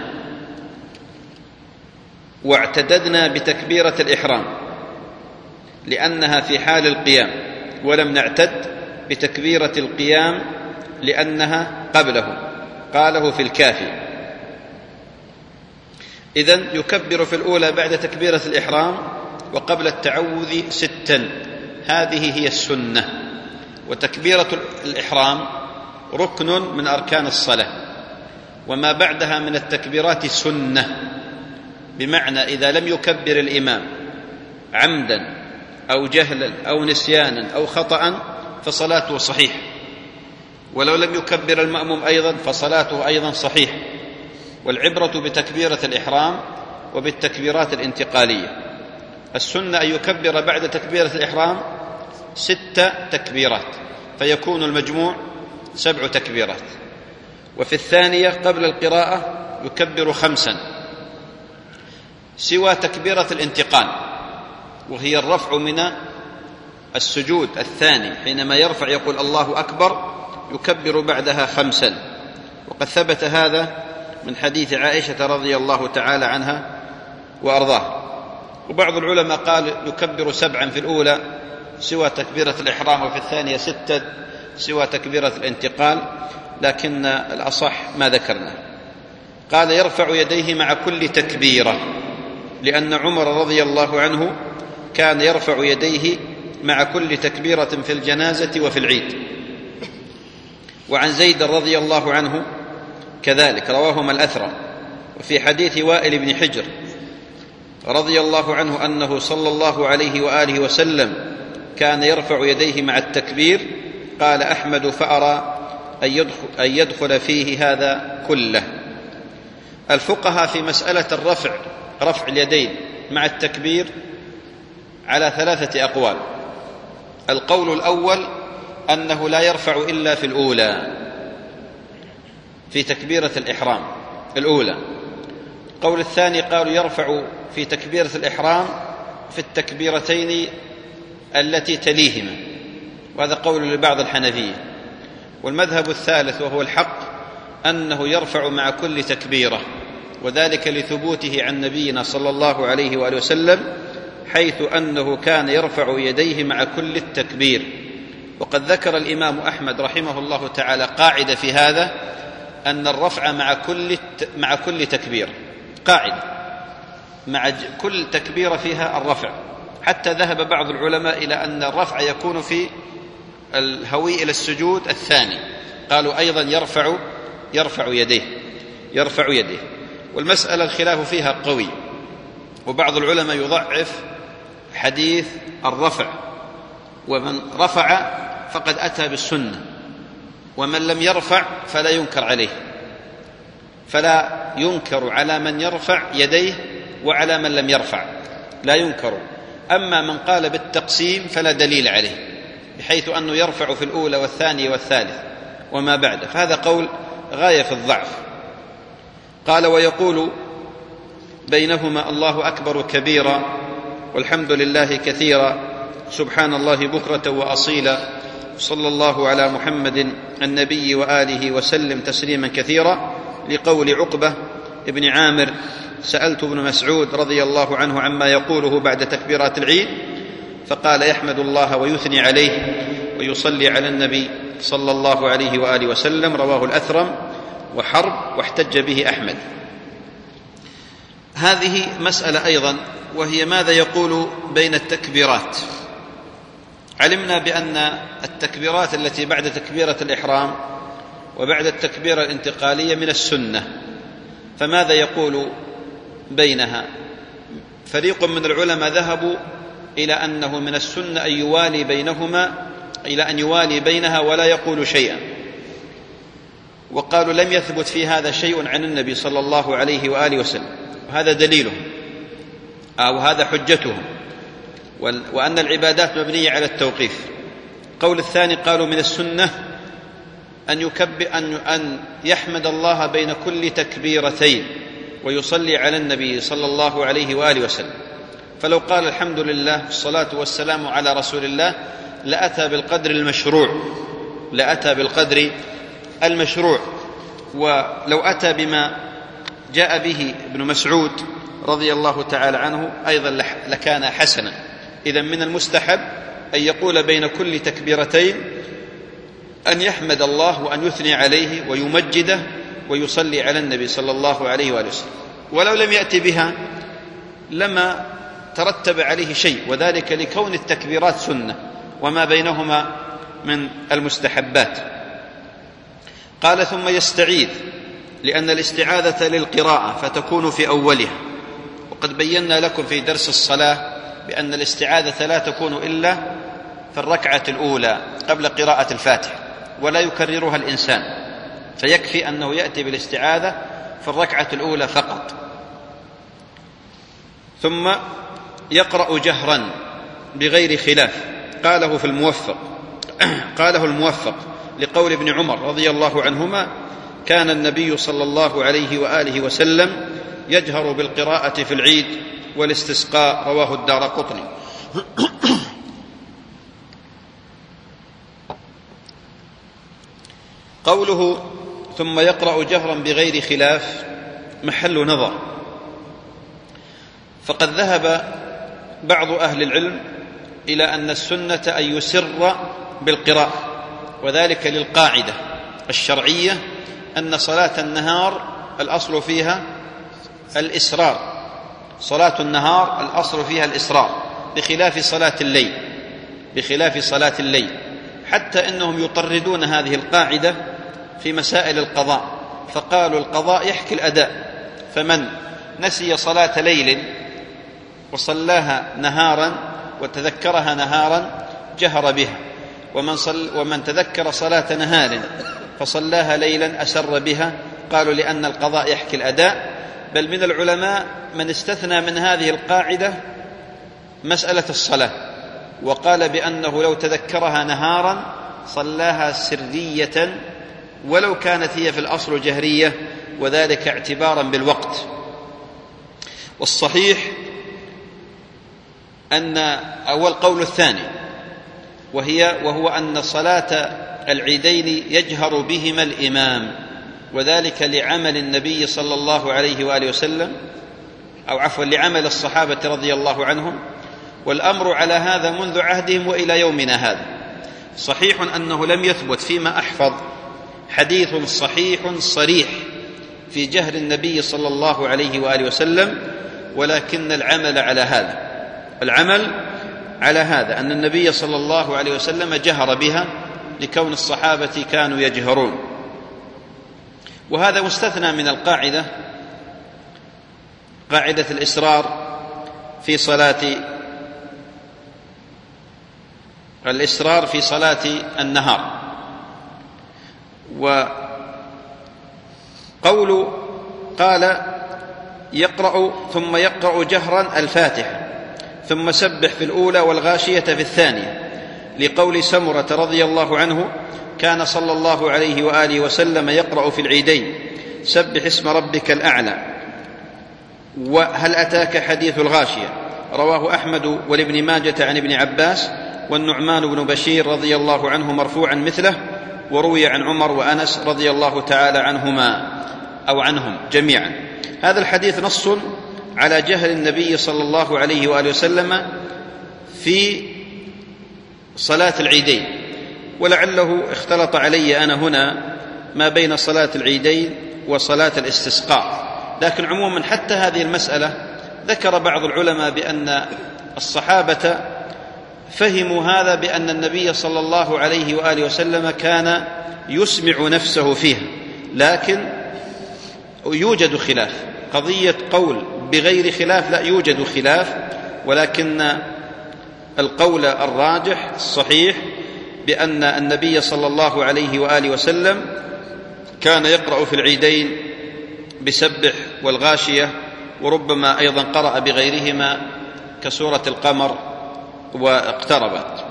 A: واعتددنا بتكبيرة الإحرام لأنها في حال القيام، ولم نعتد بتكبيرة القيام لأنها قبله، قاله في الكافي. إذن يكبر في الأولى بعد تكبيرة الإحرام وقبل التعوذ ستا، هذه هي السنة. وتكبيرة الإحرام ركن من أركان الصلاة، وما بعدها من التكبيرات سنة، بمعنى إذا لم يكبر الإمام عمدا أو جهلا أو نسيانا أو خطأ فصلاته صحيح، ولو لم يكبر المأموم أيضا فصلاته أيضا صحيح. والعبرة بتكبيرة الإحرام وبالتكبيرات الانتقالية. السنة أن يكبر بعد تكبيرة الإحرام ست تكبيرات، فيكون المجموع سبع تكبيرات. وفي الثانية قبل القراءة يكبر خمسا سوى تكبيرة الانتقال، وهي الرفع من السجود الثاني، حينما يرفع يقول الله أكبر يكبر بعدها خمسا. وقد ثبت هذا من حديث عائشة رضي الله تعالى عنها وأرضاه. وبعض العلماء قال يكبر سبعا في الأولى سوى تكبيرة الإحرام، وفي الثانية ستة سوى تكبيرة الانتقال، لكن الأصح ما ذكرنا. قال يرفع يديه مع كل تكبيرة، لأن عمر رضي الله عنه كان يرفع يديه مع كل تكبيرة في الجنازة وفي العيد. وعن زيد رضي الله عنه كذلك، رواهما الأثرم. وفي حديث وائل بن حجر رضي الله عنه أنه صلى الله عليه وآله وسلم كان يرفع يديه مع التكبير. قال أحمد فأرى أن يدخل فيه هذا كله. الفقهاء في مسألة الرفع رفع اليدين مع التكبير على ثلاثة أقوال. القول الأول أنه لا يرفع إلا في الأولى، في تكبيرة الإحرام الأولى. القول الثاني قالوا يرفع في تكبيرة الإحرام في التكبيرتين التي تليهما، وهذا قول لبعض الحنفية. والمذهب الثالث وهو الحق أنه يرفع مع كل تكبيرة، وذلك لثبوته عن نبينا صلى الله عليه وآله وسلم، حيث أنه كان يرفع يديه مع كل التكبير. وقد ذكر الإمام أحمد رحمه الله تعالى قاعدة في هذا، أن الرفع مع كل مع كل تكبير، قاعدة مع كل تكبيرة فيها الرفع، حتى ذهب بعض العلماء إلى أن الرفع يكون في الهوي إلى السجود الثاني، قالوا أيضا يرفع يرفع يديه يرفع يديه والمسألة الخلاف فيها قوي، وبعض العلماء يضعف حديث الرفع، ومن رفع فقد أتى بالسنة، ومن لم يرفع فلا ينكر عليه، فلا ينكر على من يرفع يديه وعلى من لم يرفع لا ينكر. أما من قال بالتقسيم فلا دليل عليه، بحيث أنه يرفع في الأولى والثانية والثالث وما بعد، فهذا قول غاية في الضعف. قال: ويقول بينهما الله أكبر كبيرا والحمد لله كثيرا سبحان الله بكرة وأصيلا صلى الله على محمد النبي وآله وسلم تسليما كثيرا، لقول عقبة ابن عامر: سألت ابن مسعود رضي الله عنه عما يقوله بعد تكبيرات العيد، فقال: يحمد الله ويثني عليه ويصلي على النبي صلى الله عليه وآله وسلم. رواه الأثرم وحرب، واحتج به أحمد. هذه مسألة أيضا، وهي ماذا يقول بين التكبيرات. علمنا بأن التكبيرات التي بعد تكبيرة الإحرام وبعد التكبيرة الانتقالية من السنة، فماذا يقول بينها؟ فريق من العلماء ذهبوا إلى أنه من السنة أن يوالي بينهما، إلى أن يوالي بينها ولا يقول شيئا، وقالوا لم يثبت في هذا شيء عن النبي صلى الله عليه وآله وسلم، وهذا دليلهم أو هذا حجتهم، وأن العبادات مبنية على التوقيف. قول الثاني قالوا من السنة أن يكبر أن أن يحمد الله بين كل تكبيرتين ويصلي على النبي صلى الله عليه وآله وسلم، فلو قال الحمد لله والصلاة والسلام على رسول الله لأتى بالقدر المشروع لأتى بالقدر المشروع ولو أتى بما جاء به ابن مسعود رضي الله تعالى عنه أيضا لكان حسنا. إذن من المستحب أن يقول بين كل تكبيرتين أن يحمد الله وأن يثني عليه ويمجده ويصلي على النبي صلى الله عليه وآله وسلم، ولو لم يأتي بها لما ترتب عليه شيء، وذلك لكون التكبيرات سنة وما بينهما من المستحبات. قال: ثم يستعيذ، لأن الاستعاذة للقراءة فتكون في أولها، وقد بينا لكم في درس الصلاة بأن الاستعاذة لا تكون إلا في الركعة الأولى قبل قراءة الفاتحة، ولا يكررها الإنسان، فيكفي أنه يأتي بالاستعاذة في الركعة الأولى فقط. ثم يقرأ جهرا بغير خلاف، قاله في الموفق قاله الموفق لقول ابن عمر رضي الله عنهما: كان النبي صلى الله عليه وآله وسلم يجهر بالقراءة في العيد والاستسقاء. رواه الدارقطني. قوله ثم يقرأ جهرا بغير خلاف محل نظر، فقد ذهب بعض أهل العلم إلى أن السنة أن يسر بالقراءة، وذلك للقاعدة الشرعية أن صلاة النهار الأصل فيها الإسرار، صلاة النهار الأصل فيها الإسرار بخلاف صلاة الليل بخلاف صلاة الليل حتى إنهم يطردون هذه القاعدة في مسائل القضاء، فقالوا القضاء يحكي الأداء، فمن نسي صلاة ليل وصلاها نهارا وتذكرها نهارا جهر بها، ومن, صل ومن تذكر صلاة نهار فصلاها ليلا أسر بها، قالوا لأن القضاء يحكي الأداء. بل من العلماء من استثنى من هذه القاعدة مسألة الصلاة، وقال بأنه لو تذكرها نهارا صلاها سرية ولو كانت هي في الأصل جهرية، وذلك اعتبارا بالوقت. والصحيح أن أول قول الثاني وهي وهو أن صلاة العيدين يجهر بهما الإمام، وذلك لعمل النبي صلى الله عليه وآله وسلم أو عفوا لعمل الصحابة رضي الله عنهم، والأمر على هذا منذ عهدهم وإلى يومنا هذا. صحيح أنه لم يثبت فيما أحفظ حديث صحيح صريح في جهر النبي صلى الله عليه وآله وسلم، ولكن العمل على هذا العمل على هذا أن النبي صلى الله عليه وسلم جهر بها لكون الصحابة كانوا يجهرون، وهذا مستثنى من القاعدة قاعدة الإسرار في صلاة الإسرار في صلاة النهار. وقول قال يقرأ ثم يقرأ جهرا الفاتحة ثم سبح في الأولى والغاشية في الثانية، لقول سمرة رضي الله عنه كان صلى الله عليه وآله وسلم يقرأ في العيدين سبح اسم ربك الأعلى وهل أتاك حديث الغاشية، رواه أحمد والابن ماجة عن ابن عباس والنعمان بن بشير رضي الله عنه مرفوعا مثله، وروي عن عمر وأنس رضي الله تعالى عنهما أو عنهم جميعا. هذا الحديث نص على جهل النبي صلى الله عليه وآله وسلم في صلاة العيدين، ولعله اختلط علي أنا هنا ما بين صلاة العيدين وصلاة الاستسقاء، لكن عموما حتى هذه المسألة ذكر بعض العلماء بأن الصحابة فهموا هذا بأن النبي صلى الله عليه وآله وسلم كان يسمع نفسه فيها، لكن يوجد خلاف، قضية قول بغير خلاف لا يوجد خلاف، ولكن القول الراجح الصحيح بأن النبي صلى الله عليه وآله وسلم كان يقرأ في العيدين بسبح والغاشية، وربما أيضا قرأ بغيرهما كسورة القمر واقتربت.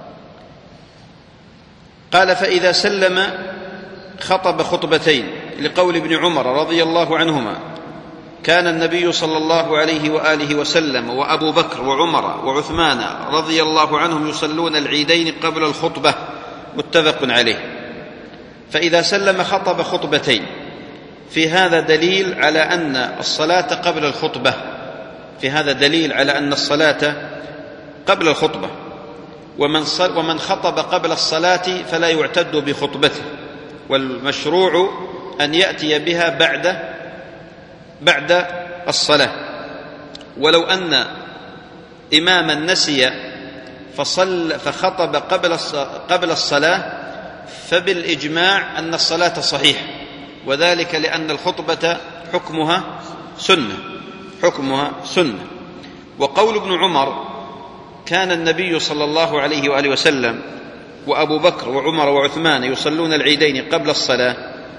A: قال فإذا سلم خطب خطبتين، لقول ابن عمر رضي الله عنهما كان النبي صلى الله عليه وآله وسلم وأبو بكر وعمر وعثمان رضي الله عنهم يصلون العيدين قبل الخطبة، متفق عليه. فإذا سلم خطب خطبتين، في هذا دليل على أن الصلاة قبل الخطبة، في هذا دليل على أن الصلاة قبل الخطبة، ومن, ومن خطب قبل الصلاة فلا يعتد بخطبته، والمشروع أن يأتي بها بعد بعد الصلاة. ولو أن إماما نسي فصل فخطب قبل قبل الصلاة فبالإجماع أن الصلاة صحيحة، وذلك لأن الخطبة حكمها سنة حكمها سنة. وقول ابن عمر كان النبي صلى الله عليه وآله وسلم وأبو بكر وعمر وعثمان يصلون العيدين قبل الصلاة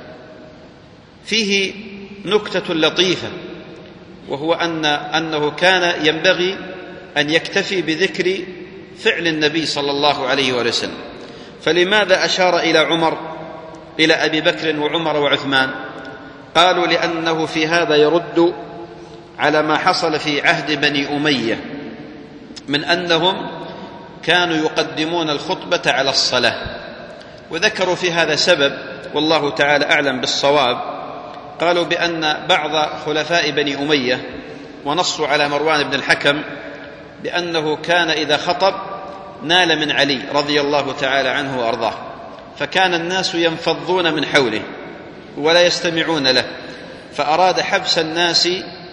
A: فيه نكتة لطيفة، وهو أن أنه كان ينبغي أن يكتفي بذكر فعل النبي صلى الله عليه وآله وسلم. فلماذا أشار إلى عمر إلى أبي بكر وعمر وعثمان؟ قالوا لأنه في هذا يرد على ما حصل في عهد بني أمية من أنهم كانوا يقدمون الخطبة على الصلاة، وذكروا في هذا سبب والله تعالى أعلم بالصواب. قالوا بأن بعض خلفاء بني أمية ونصوا على مروان بن الحكم بأنه كان إذا خطب نال من علي رضي الله تعالى عنه وأرضاه، فكان الناس ينفضون من حوله ولا يستمعون له، فأراد حبس الناس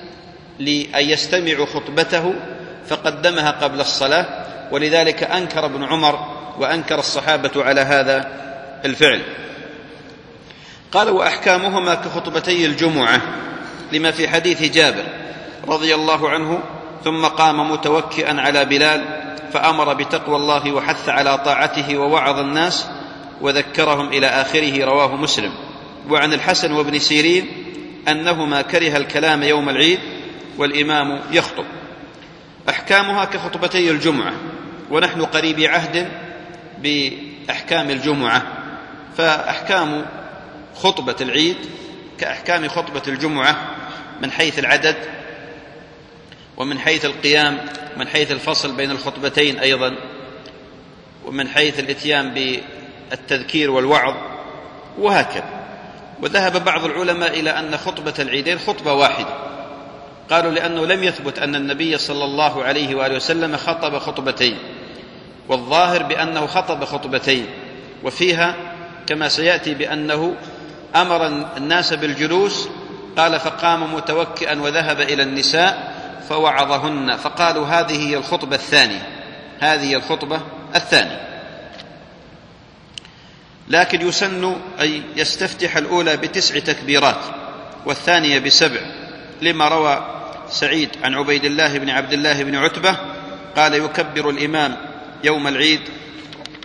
A: لأن يستمعوا خطبته فقدمها قبل الصلاة، ولذلك أنكر ابن عمر وأنكر الصحابة على هذا الفعل. قال وأحكامهما كخطبتي الجمعة، لما في حديث جابر رضي الله عنه ثم قام متوكئا على بلال فأمر بتقوى الله وحث على طاعته ووعظ الناس وذكرهم إلى آخره، رواه مسلم. وعن الحسن وابن سيرين أنهما كره الكلام يوم العيد والإمام يخطب. أحكامها كخطبتي الجمعة، ونحن قريب عهد بأحكام الجمعة، فأحكام خطبة العيد كأحكام خطبة الجمعة من حيث العدد ومن حيث القيام ومن حيث الفصل بين الخطبتين أيضا، ومن حيث الإتيان بالتذكير والوعظ وهكذا. وذهب بعض العلماء إلى أن خطبة العيدين خطبة واحدة، قالوا لأنه لم يثبت أن النبي صلى الله عليه وآله وسلم خطب خطبتين، والظاهر بأنه خطب خطبتين، وفيها كما سيأتي بأنه أمر الناس بالجلوس، قال فقام متوكئا وذهب إلى النساء فوعظهن، فقالوا هذه هي الخطبة الثانية هذه هي الخطبة الثانية. لكن يسن أن يستفتح الأولى بتسع تكبيرات والثانية بسبع، لما روى سعيد عن عبيد الله بن عبد الله بن عتبة قال يكبر الإمام يوم العيد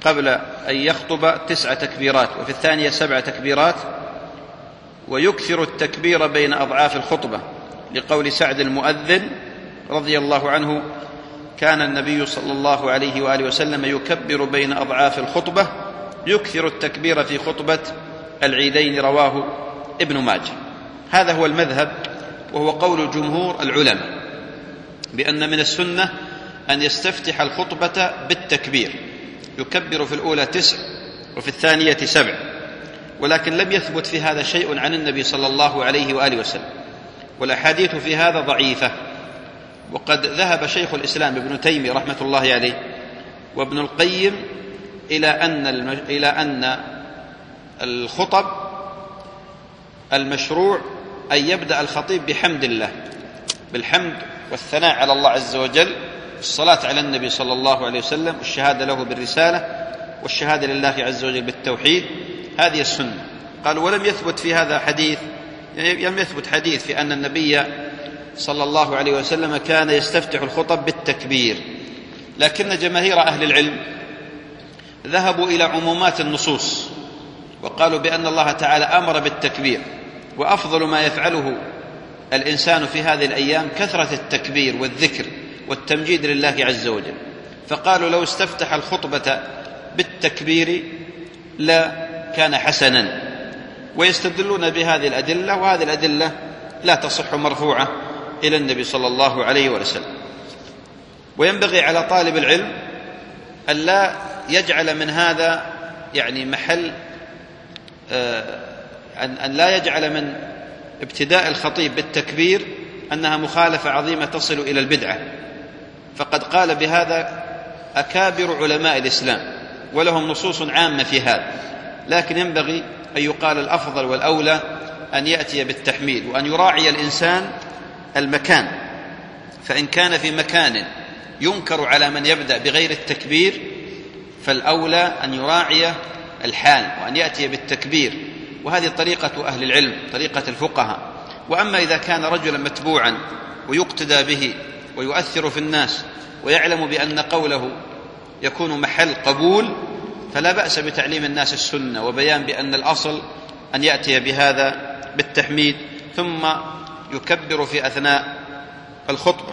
A: قبل أن يخطب تسع تكبيرات، وفي الثانية سبع تكبيرات، ويكثر التكبير بين أضعاف الخطبة، لقول سعد المؤذن رضي الله عنه: كان النبي صلى الله عليه وآله وسلم يكبر بين أضعاف الخطبة، يكثر التكبير في خطبة العيدين، رواه ابن ماجه. هذا هو المذهب، وهو قول جمهور العلماء، بأن من السنة أن يستفتح الخطبة بالتكبير، يكبر في الأولى تسع وفي الثانية سبع، ولكن لم يثبت في هذا شيء عن النبي صلى الله عليه وآله وسلم، والأحاديث في هذا ضعيفة. وقد ذهب شيخ الإسلام ابن تيمية رحمة الله عليه وابن القيم إلى أن إلى أن الخطب المشروع أن يبدأ الخطيب بحمد الله، بالحمد والثناء على الله عز وجل، الصلاة على النبي صلى الله عليه وسلم، والشهادة له بالرسالة، والشهادة لله عز وجل بالتوحيد. هذه السنة. قال: ولم يثبت في هذا حديث، لم يثبت حديث في أن النبي صلى الله عليه وسلم كان يستفتح الخطب بالتكبير، لكن جماهير أهل العلم ذهبوا إلى عمومات النصوص، وقالوا بأن الله تعالى أمر بالتكبير، وأفضل ما يفعله الإنسان في هذه الأيام كثرة التكبير والذكر والتمجيد لله عز وجل، فقالوا لو استفتح الخطبة بالتكبير لا كان حسنا، ويستدلون بهذه الأدلة، وهذه الأدلة لا تصح مرفوعة إلى النبي صلى الله عليه وسلم. وينبغي على طالب العلم أن لا يجعل من هذا يعني محل أن لا يجعل من ابتداء الخطيب بالتكبير أنها مخالفة عظيمة تصل إلى البدعة، فقد قال بهذا أكابر علماء الإسلام ولهم نصوص عامة في هذا، لكن ينبغي أن يقال الأفضل والأولى أن يأتي بالتحميد، وأن يراعي الإنسان المكان، فإن كان في مكان ينكر على من يبدأ بغير التكبير فالأولى أن يراعي الحال وأن يأتي بالتكبير، وهذه طريقة أهل العلم، طريقة الفقهاء. وأما إذا كان رجلا متبوعا ويقتدى به ويؤثر في الناس ويعلم بأن قوله يكون محل قبول، فلا بأس بتعليم الناس السنة وبيان بأن الأصل أن يأتي بهذا بالتحميد ثم يكبر في أثناء الخطبة.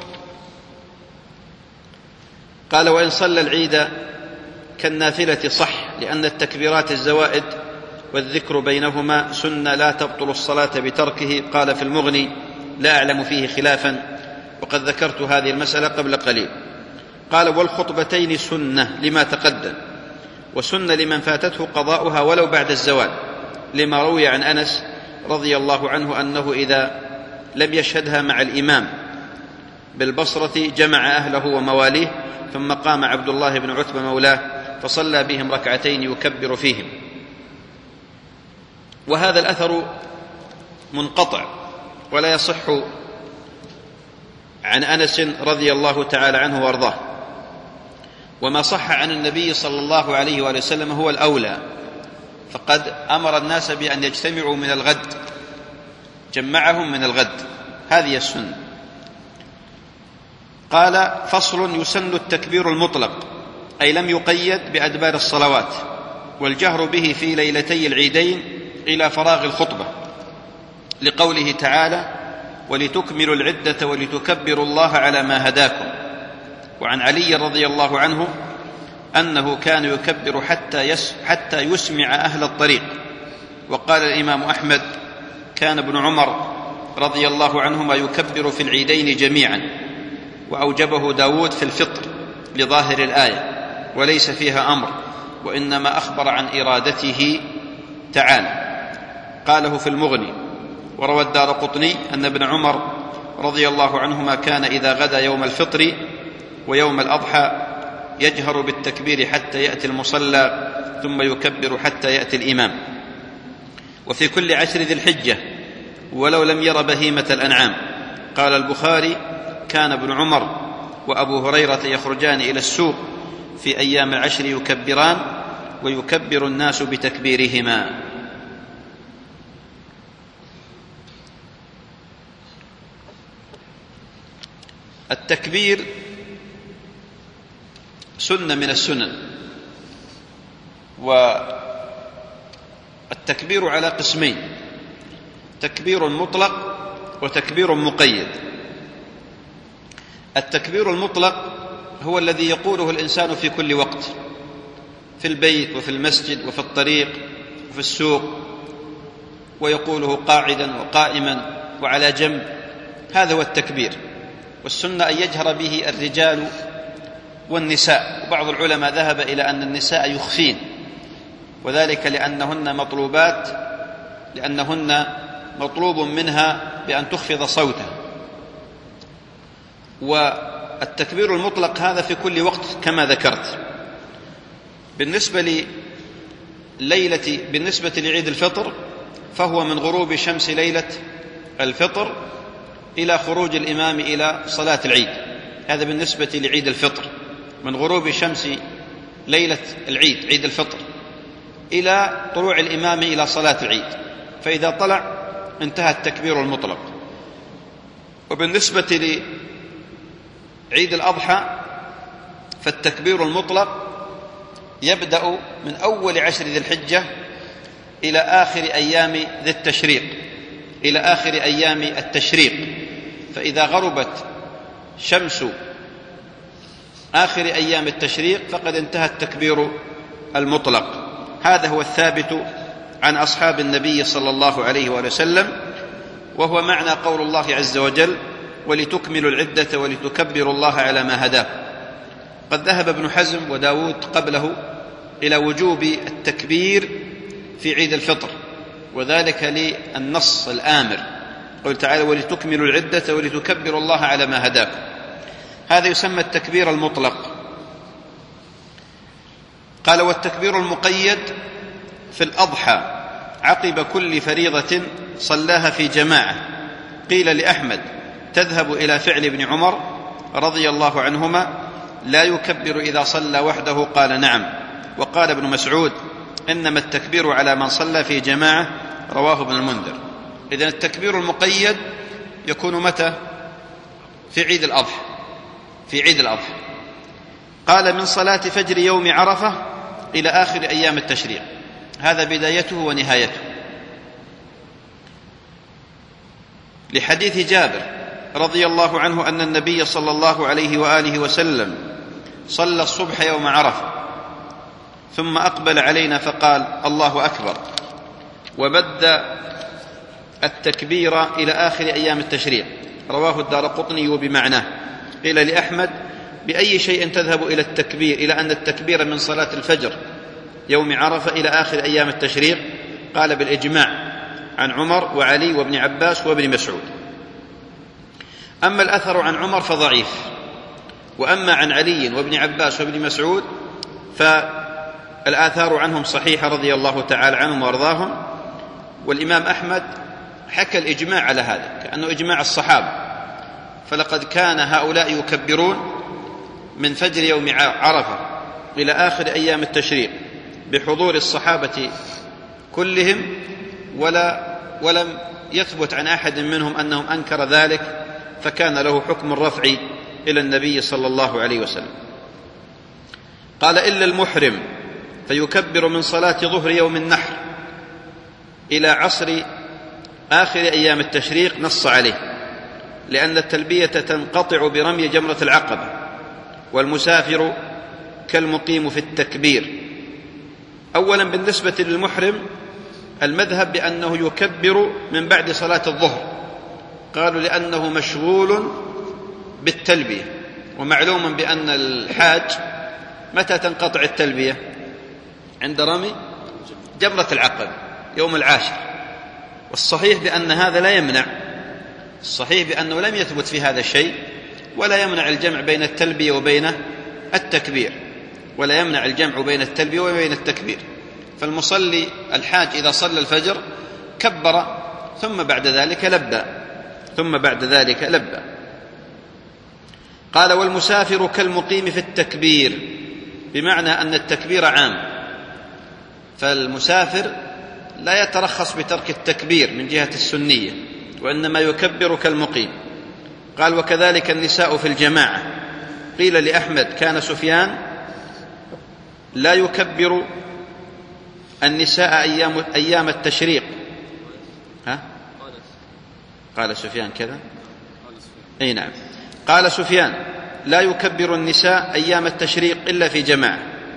A: قال: وإن صلى العيد كالنافلة صح، لأن التكبيرات الزوائد والذكر بينهما سنة لا تبطل الصلاة بتركه. قال في المغني: لا أعلم فيه خلافا، وقد ذكرت هذه المسألة قبل قليل. قال: والخطبتين سنة لما تقدم، وسنة لمن فاتته قضاؤها ولو بعد الزوال، لما روي عن أنس رضي الله عنه أنه إذا لم يشهدها مع الإمام بالبصرة جمع أهله ومواليه، ثم قام عبد الله بن عتبة مولاه فصلى بهم ركعتين يكبر فيهم. وهذا الأثر منقطع ولا يصح عن أنس رضي الله تعالى عنه وارضاه، وما صح عن النبي صلى الله عليه وآله وسلم هو الأولى، فقد أمر الناس بأن يجتمعوا من الغد، جمعهم من الغد، هذه السنة. قال: فصل: يسن التكبير المطلق، أي لم يقيد بأدبار الصلوات، والجهر به في ليلتي العيدين إلى فراغ الخطبة، لقوله تعالى: ولتكملوا العدة ولتكبروا الله على ما هداكم. وعن علي رضي الله عنه أنه كان يكبر حتى, يس حتى يسمع أهل الطريق. وقال الإمام أحمد: كان ابن عمر رضي الله عنهما يكبر في العيدين جميعا، وأوجبه داود في الفطر لظاهر الآية، وليس فيها أمر، وإنما أخبر عن إرادته تعالى. قاله في المغني. وروى الدارقطني أن ابن عمر رضي الله عنهما كان إذا غدا يوم الفطر ويوم الأضحى يجهر بالتكبير حتى يأتي المصلى، ثم يكبر حتى يأتي الإمام. وفي كل عشر ذي الحجة ولو لم ير بهيمة الأنعام. قال البخاري: كان ابن عمر وأبو هريرة يخرجان إلى السوق في أيام العشر يكبران، ويكبر الناس بتكبيرهما. التكبير سنة من السنن، والتكبير على قسمين: تكبير مطلق وتكبير مقيد. التكبير المطلق هو الذي يقوله الإنسان في كل وقت، في البيت وفي المسجد وفي الطريق وفي السوق، ويقوله قاعدا وقائما وعلى جنب. هذا هو التكبير، والسنة أن يجهر به الرجال والنساء، وبعض العلماء ذهب إلى أن النساء يخفين، وذلك لأنهن مطلوبات لأنهن مطلوب منها بأن تخفض صوتها. والتكبير المطلق هذا في كل وقت كما ذكرت. بالنسبة لليلة بالنسبة لعيد الفطر فهو من غروب شمس ليلة الفطر إلى خروج الإمام إلى صلاة العيد. هذا بالنسبة لعيد الفطر، من غروب شمس ليلة العيد عيد الفطر إلى طلوع الإمام إلى صلاة العيد، فإذا طلع انتهى التكبير المطلق. وبالنسبة لعيد الأضحى فالتكبير المطلق يبدأ من أول عشر ذي الحجة إلى آخر أيام ذي التشريق إلى آخر أيام التشريق، فإذا غربت شمس آخر أيام التشريق فقد انتهى التكبير المطلق. هذا هو الثابت عن أصحاب النبي صلى الله عليه وآله وسلم، وهو معنى قول الله عز وجل: ولتكملوا العدة ولتكبروا الله على ما هداكم. قد ذهب ابن حزم وداود قبله إلى وجوب التكبير في عيد الفطر، وذلك للنص الآمر، قل تعالى: ولتكملوا العدة ولتكبروا الله على ما هداكم. هذا يسمى التكبير المطلق. قال: والتكبير المقيد في الأضحى عقب كل فريضة صلاها في جماعة. قيل لأحمد: تذهب إلى فعل ابن عمر رضي الله عنهما لا يكبر إذا صلى وحده؟ قال: نعم. وقال ابن مسعود: إنما التكبير على من صلى في جماعة، رواه ابن المنذر. إذن التكبير المقيد يكون متى؟ في عيد الأضحى في عيد الأضحى قال: من صلاة فجر يوم عرفة إلى آخر أيام التشريق. هذا بدايته ونهايته، لحديث جابر رضي الله عنه أن النبي صلى الله عليه وآله وسلم صلى الصبح يوم عرفة ثم أقبل علينا فقال: الله أكبر، وبدأ التكبير إلى آخر أيام التشريق. رواه الدارقطني بمعناه. قيل لأحمد: بأي شيء تذهب إلى التكبير إلى أن التكبير من صلاة الفجر يوم عرفة إلى آخر أيام التشريق؟ قال: بالإجماع عن عمر وعلي وابن عباس وابن مسعود. أما الأثر عن عمر فضعيف، وأما عن علي وابن عباس وابن مسعود فالآثار عنهم صحيحة رضي الله تعالى عنهم وأرضاهم. والإمام أحمد حكى الإجماع على هذا كأنه إجماع الصحابة، فلقد كان هؤلاء يكبرون من فجر يوم عرفة إلى آخر أيام التشريق بحضور الصحابة كلهم، ولا ولم يثبت عن أحد منهم أنهم أنكر ذلك، فكان له حكم الرفع إلى النبي صلى الله عليه وسلم. قال: إلا المحرم فيكبر من صلاة ظهر يوم النحر إلى عصر آخر أيام التشريق، نص عليه، لأن التلبية تنقطع برمي جمرة العقبة، والمسافر كالمقيم في التكبير. أولا بالنسبة للمحرم المذهب بأنه يكبر من بعد صلاة الظهر، قالوا لأنه مشغول بالتلبية، ومعلوم بأن الحاج متى تنقطع التلبية؟ عند رمي جمرة العقبة يوم العاشر. والصحيح بأن هذا لا يمنع الصحيح بأنه لم يثبت في هذا الشيء، ولا يمنع الجمع بين التلبية وبين التكبير ولا يمنع الجمع بين التلبية وبين التكبير. فالمصلي الحاج إذا صلى الفجر كبر ثم بعد ذلك لبى ثم بعد ذلك لبى قال: والمسافر كالمقيم في التكبير، بمعنى أن التكبير عام، فالمسافر لا يترخص بترك التكبير من جهة السنية، وإنما يكبر كالمقيم. قال: وكذلك النساء في الجماعة. قيل لأحمد: كان سفيان لا يكبر النساء أيام, أيام التشريق. ها؟ قال سفيان كذا. أي نعم. قال سفيان: لا يكبر النساء أيام التشريق إلا في جماعة.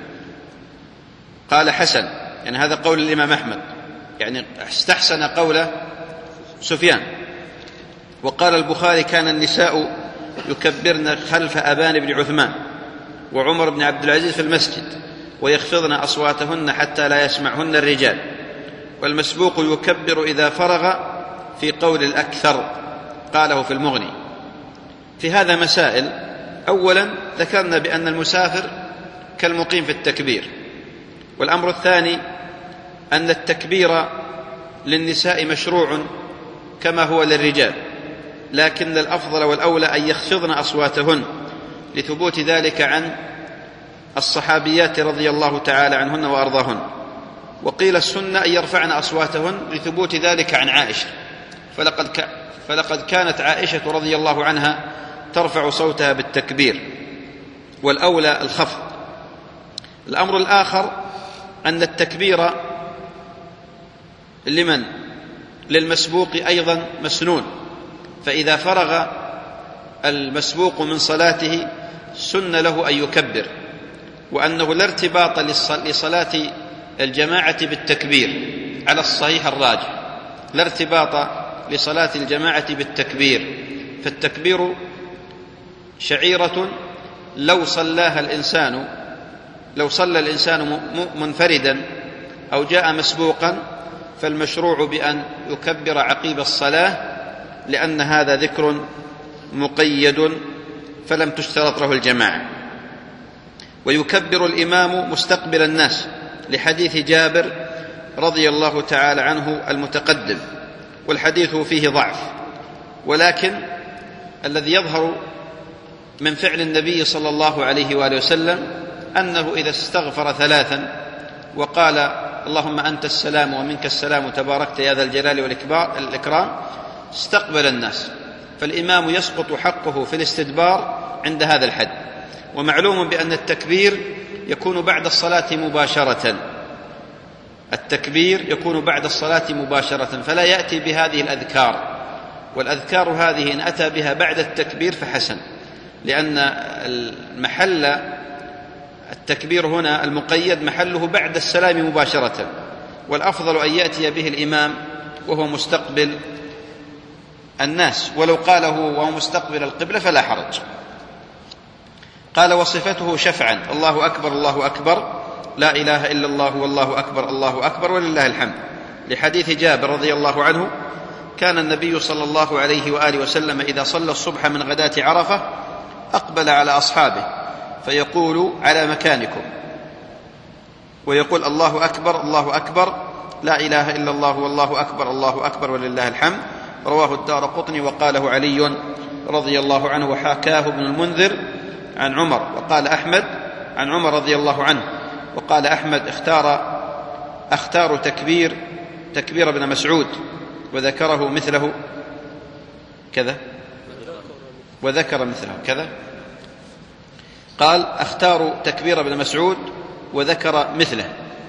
A: قال حسن، يعني هذا قول الإمام أحمد، يعني استحسن قول سفيان. وقال البخاري: كان النساء يكبرن خلف أبان بن عثمان وعمر بن عبد العزيز في المسجد ويخفضن أصواتهن حتى لا يسمعهن الرجال، والمسبوق يكبر إذا فرغ في قول الأكثر، قاله في المغني. في هذا مسائل. أولا ذكرنا بأن المسافر كالمقيم في التكبير. والأمر الثاني أن التكبير للنساء مشروع كما هو للرجال، لكن الأفضل والأولى أن يخفضن أصواتهن لثبوت ذلك عن الصحابيات رضي الله تعالى عنهن وأرضاهن. وقيل السنة أن يرفعن أصواتهن لثبوت ذلك عن عائشة، فلقد, ك... فلقد كانت عائشة رضي الله عنها ترفع صوتها بالتكبير، والأولى الخفض. الأمر الآخر أن التكبير لمن للمسبوق أيضا مسنون، فإذا فرغ المسبوق من صلاته سن له أن يكبر، وأنه لا ارتباط لصلاة الجماعة بالتكبير على الصحيح الراجح، لا ارتباط لصلاة الجماعة بالتكبير، فالتكبير شعيرة لو صلاها الإنسان لو صلى الإنسان منفردا أو جاء مسبوقا فالمشروع بأن يكبر عقيب الصلاة، لأن هذا ذكر مقيد فلم تشترط له الجماعة. ويكبر الإمام مستقبل الناس لحديث جابر رضي الله تعالى عنه المتقدم، والحديث فيه ضعف، ولكن الذي يظهر من فعل النبي صلى الله عليه وآله وسلم أنه إذا استغفر ثلاثا وقال: اللهم أنت السلام ومنك السلام تباركت يا ذا الجلال والإكرام، استقبل الناس، فالإمام يسقط حقه في الاستدبار عند هذا الحد. ومعلوم بأن التكبير يكون بعد الصلاة مباشرة، التكبير يكون بعد الصلاة مباشرة، فلا يأتي بهذه الأذكار، والأذكار هذه إن أتى بها بعد التكبير فحسن، لأن المحل التكبير هنا المقيد محله بعد السلام مباشرة، والأفضل أن يأتي به الإمام وهو مستقبل الناس، ولو قاله وهو مستقبل القبلة فلا حرج. قال: وصفته شفعا: الله أكبر الله أكبر لا إله إلا الله والله أكبر الله أكبر ولله الحمد، لحديث جابر رضي الله عنه: كان النبي صلى الله عليه وآله وسلم إذا صلى الصبح من غداة عرفة أقبل على أصحابه فيقول: على مكانكم، ويقول: الله أكبر الله أكبر لا إله إلا الله والله أكبر الله أكبر ولله الحمد. رواه الدارقطني وقاله علي رضي الله عنه، وحكاه ابن المنذر عن عمر، وقال أحمد عن عمر رضي الله عنه، وقال أحمد: اختار اختار تكبير تكبير ابن مسعود وذكره مثله كذا وذكر مثله كذا قال: اختار تكبير ابن مسعود وذكر مثله.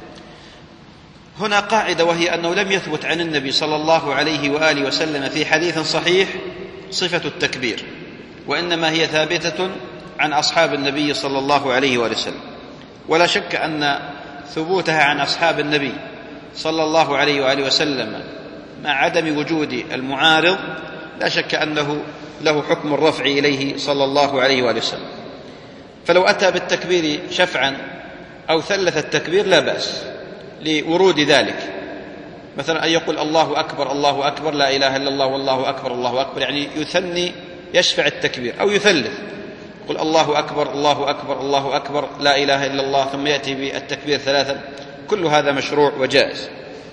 A: هنا قاعدة، وهي أنه لم يثبت عن النبي صلى الله عليه وآله وسلم في حديث صحيح صفة التكبير، وإنما هي ثابتة عن أصحاب النبي صلى الله عليه وآله وسلم. ولا شك أن ثبوتها عن أصحاب النبي صلى الله عليه وآله وسلم مع عدم وجود المعارض لا شك أنه له حكم الرفع إليه صلى الله عليه وآله وسلم. فلو أتى بالتكبير شفعا أو ثلث التكبير لا بأس لورود ذلك، مثلا أن يقول: الله أكبر الله أكبر لا إله إلا الله والله أكبر الله أكبر، يعني يثني يشفع التكبير، أو يثلث يقول: الله أكبر الله أكبر الله أكبر لا إله إلا الله، ثم يأتي بالتكبير ثلاثا، كل هذا مشروع وجائز.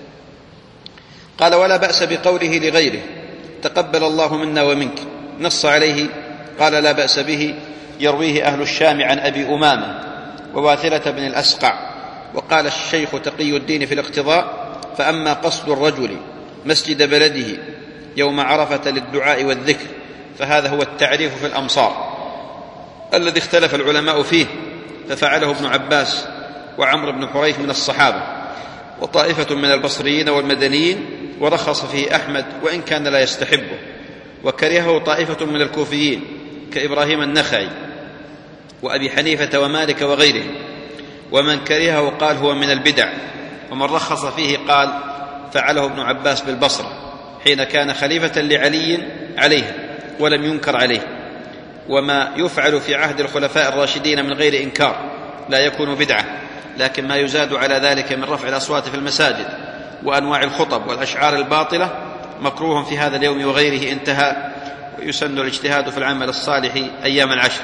A: قال: ولا بأس بقوله لغيره: تقبل الله منا ومنك، نص عليه قال: لا بأس به، يرويه أهل الشام عن أبي أمامة وواثلة بن الأسقع. وقال الشيخ تقي الدين في الاقتضاء: فأما قصد الرجل مسجد بلده يوم عرفة للدعاء والذكر فهذا هو التعريف في الأمصار الذي اختلف العلماء فيه، ففعله ابن عباس وعمرو بن حريث من الصحابة، وطائفة من البصريين والمدنيين، ورخص فيه أحمد وإن كان لا يستحبه، وكرهه طائفة من الكوفيين كإبراهيم النخعي وأبي حنيفة ومالك وغيرهم، ومن كرهه قال هو من البدع، ومن رخص فيه قال فعله ابن عباس بالبصرة حين كان خليفة لعلي عليه ولم ينكر عليه، وما يفعل في عهد الخلفاء الراشدين من غير إنكار لا يكون بدعة، لكن ما يزاد على ذلك من رفع الأصوات في المساجد وأنواع الخطب والأشعار الباطلة مكروه في هذا اليوم وغيره انتهى، ويسن الاجتهاد في العمل الصالح أيام العشر.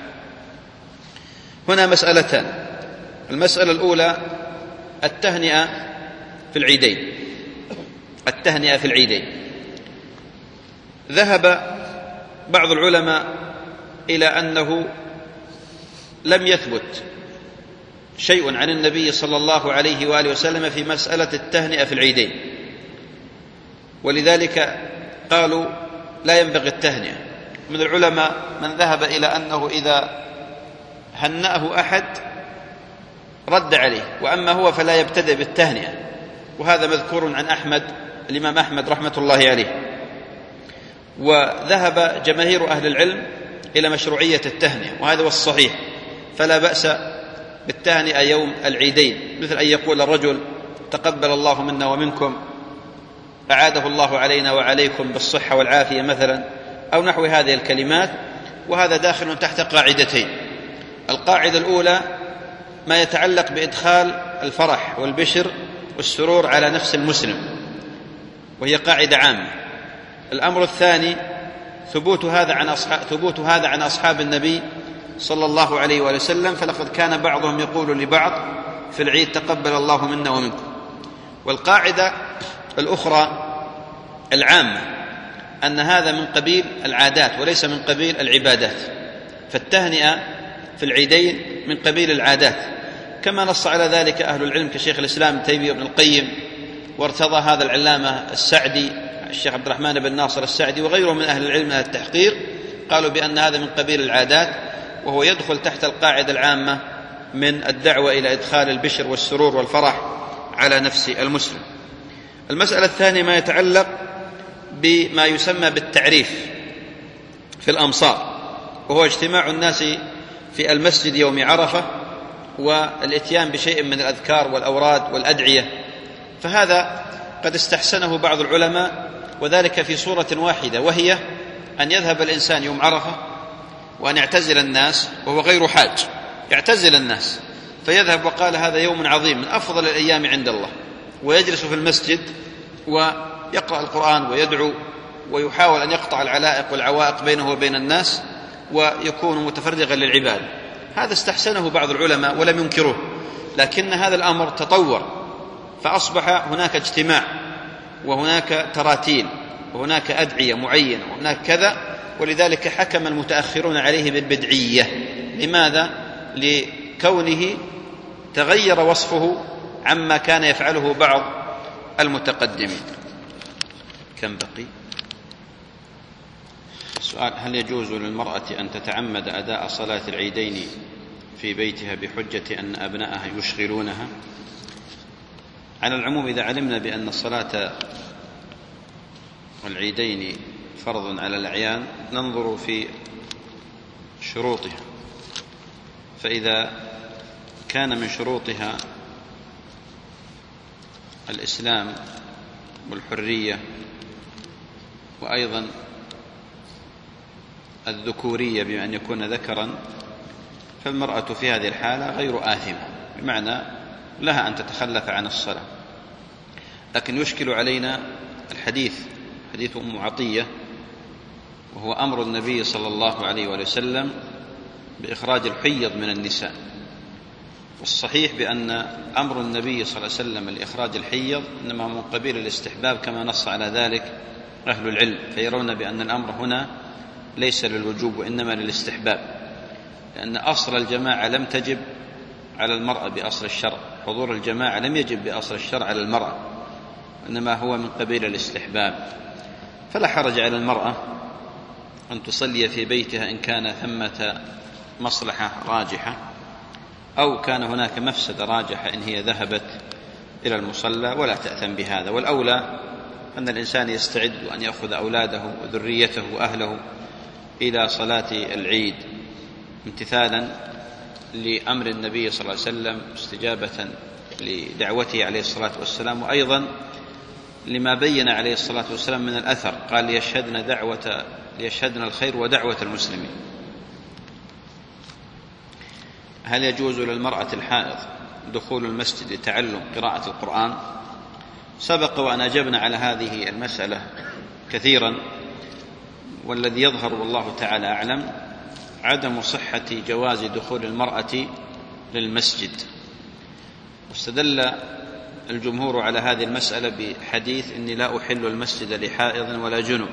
A: هنا مسألتان. المسألة الأولى التهنئة في العيدين. التهنئة في العيدين ذهب بعض العلماء إلى أنه لم يثبت شيء عن النبي صلى الله عليه وآله وسلم في مسألة التهنئة في العيدين، ولذلك قالوا لا ينبغي التهنئة. من العلماء من ذهب إلى أنه إذا هنأه أحد رد عليه، وأما هو فلا يبتدئ بالتهنئة، وهذا مذكور عن أحمد الإمام أحمد رحمة الله عليه. وذهب جماهير أهل العلم إلى مشروعية التهنئة، وهذا هو الصحيح، فلا بأس بالتهنئة يوم العيدين، مثل أن يقول الرجل تقبل الله منا ومنكم، أعاده الله علينا وعليكم بالصحة والعافية مثلا، أو نحو هذه الكلمات. وهذا داخل تحت قاعدتين. القاعدة الأولى ما يتعلق بإدخال الفرح والبشر والسرور على نفس المسلم، وهي قاعدة عامة. الأمر الثاني ثبوت هذا عن أصحاب, ثبوت هذا عن أصحاب النبي صلى الله عليه وآله وسلم، فلقد كان بعضهم يقول لبعض في العيد تقبل الله منا ومنكم. والقاعدة الأخرى العامة أن هذا من قبيل العادات وليس من قبيل العبادات، فالتهنئة في العيدين من قبيل العادات، كما نص على ذلك أهل العلم كشيخ الإسلام ابن تيمية وابن القيم، وارتضى هذا العلامة السعدي الشيخ عبد الرحمن بن ناصر السعدي وغيره من أهل العلم من التحقيق، قالوا بأن هذا من قبيل العادات، وهو يدخل تحت القاعدة العامة من الدعوة إلى إدخال البشر والسرور والفرح على نفس المسلم. المسألة الثانية ما يتعلق بما يسمى بالتعريف في الأمصار، وهو اجتماع الناس في المسجد يوم عرفة والاتيان بشيء من الأذكار والأوراد والأدعية، فهذا قد استحسنه بعض العلماء، وذلك في صورة واحدة، وهي أن يذهب الإنسان يوم عرفة وأن يعتزل الناس وهو غير حاج، يعتزل الناس فيذهب وقال هذا يوم عظيم من أفضل الأيام عند الله، ويجلس في المسجد ويقرأ القرآن ويدعو ويحاول أن يقطع العلائق والعوائق بينه وبين الناس ويكون متفرغا للعبادة. هذا استحسنه بعض العلماء ولم ينكروه، لكن هذا الأمر تطور فأصبح هناك اجتماع وهناك تراتيل وهناك أدعية معينة وهناك كذا، ولذلك حكم المتأخرون عليه بالبدعية. لماذا؟ لكونه تغير وصفه عما كان يفعله بعض المتقدمين. كم بقي؟ السؤال: هل يجوز للمرأة أن تتعمد أداء صلاة العيدين في بيتها بحجة أن أبنائها يشغلونها؟ على العموم إذا علمنا بأن صلاة العيدين فرض على الأعيان ننظر في شروطها، فإذا كان من شروطها الإسلام والحرية وأيضا الذكورية بأن يكون ذكرا، فالمرأة في هذه الحالة غير آثمة، بمعنى لها أن تتخلف عن الصلاة. لكن يشكل علينا الحديث حديث أم عطية، وهو أمر النبي صلى الله عليه وآله وسلم بإخراج الحيض من النساء، والصحيح بأن أمر النبي صلى الله عليه وسلم لإخراج الحيض إنما من قبيل الاستحباب كما نص على ذلك أهل العلم، فيرون بأن الأمر هنا ليس للوجوب وإنما للاستحباب، لأن أصل الجماعة لم تجب على المرأة بأصل الشرع، حضور الجماعة لم يجب بأصل الشرع على المرأة، إنما هو من قبيل الاستحباب. فلا حرج على المرأة أن تصلي في بيتها إن كان ثمة مصلحة راجحة، أو كان هناك مفسدة راجحة إن هي ذهبت إلى المصلى ولا تأثم بهذا. والأولى أن الإنسان يستعد وأن يأخذ أولاده وذريته وأهله إلى صلاة العيد امتثالا لأمر النبي صلى الله عليه وسلم، استجابة لدعوته عليه الصلاة والسلام، وأيضا لما بين عليه الصلاة والسلام من الأثر، قال ليشهدن دعوة ليشهدن الخير ودعوة المسلمين. هل يجوز للمرأة الحائض دخول المسجد لتعلم قراءة القرآن؟ سبق وأن أجبنا على هذه المسألة كثيرا، والذي يظهر والله تعالى أعلم عدم صحة جواز دخول المرأة للمسجد. واستدل الجمهور على هذه المسألة بحديث إني لا أحل المسجد لحائض ولا جنب،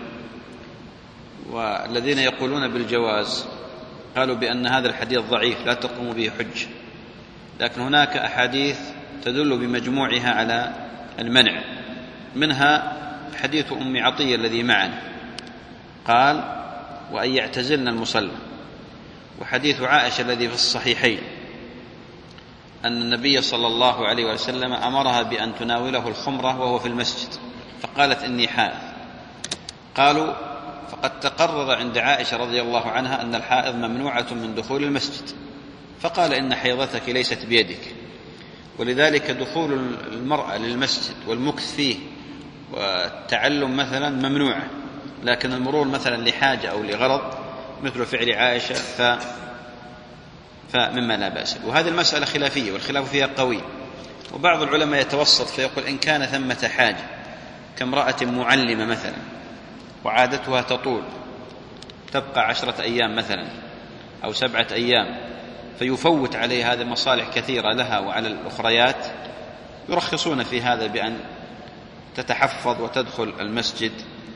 A: والذين يقولون بالجواز قالوا بأن هذا الحديث ضعيف لا تقوم به حج، لكن هناك أحاديث تدل بمجموعها على المنع، منها حديث أم عطية الذي معنا قال وأن يعتزلن المصلى، وحديث عائشة الذي في الصحيحين أن النبي صلى الله عليه وسلم أمرها بأن تناوله الخمرة وهو في المسجد فقالت إني حائض. قالوا فقد تقرر عند عائشة رضي الله عنها أن الحائض ممنوعة من دخول المسجد، فقال إن حيضتك ليست بيدك، ولذلك دخول المرأة للمسجد والمكث فيه والتعلم مثلا ممنوع، لكن المرور مثلا لحاجة أو لغرض مثل فعل عائشة ف... فمما لا بأس. وهذه المسألة خلافية والخلاف فيها قوي، وبعض العلماء يتوسط فيقول إن كان ثمة حاجة كامرأة معلمة مثلا وعادتها تطول تبقى عشرة أيام مثلا أو سبعة أيام فيفوت عليه هذه مصالح كثيرة لها وعلى الأخريات، يرخصون في هذا بأن تتحفظ وتدخل المسجد،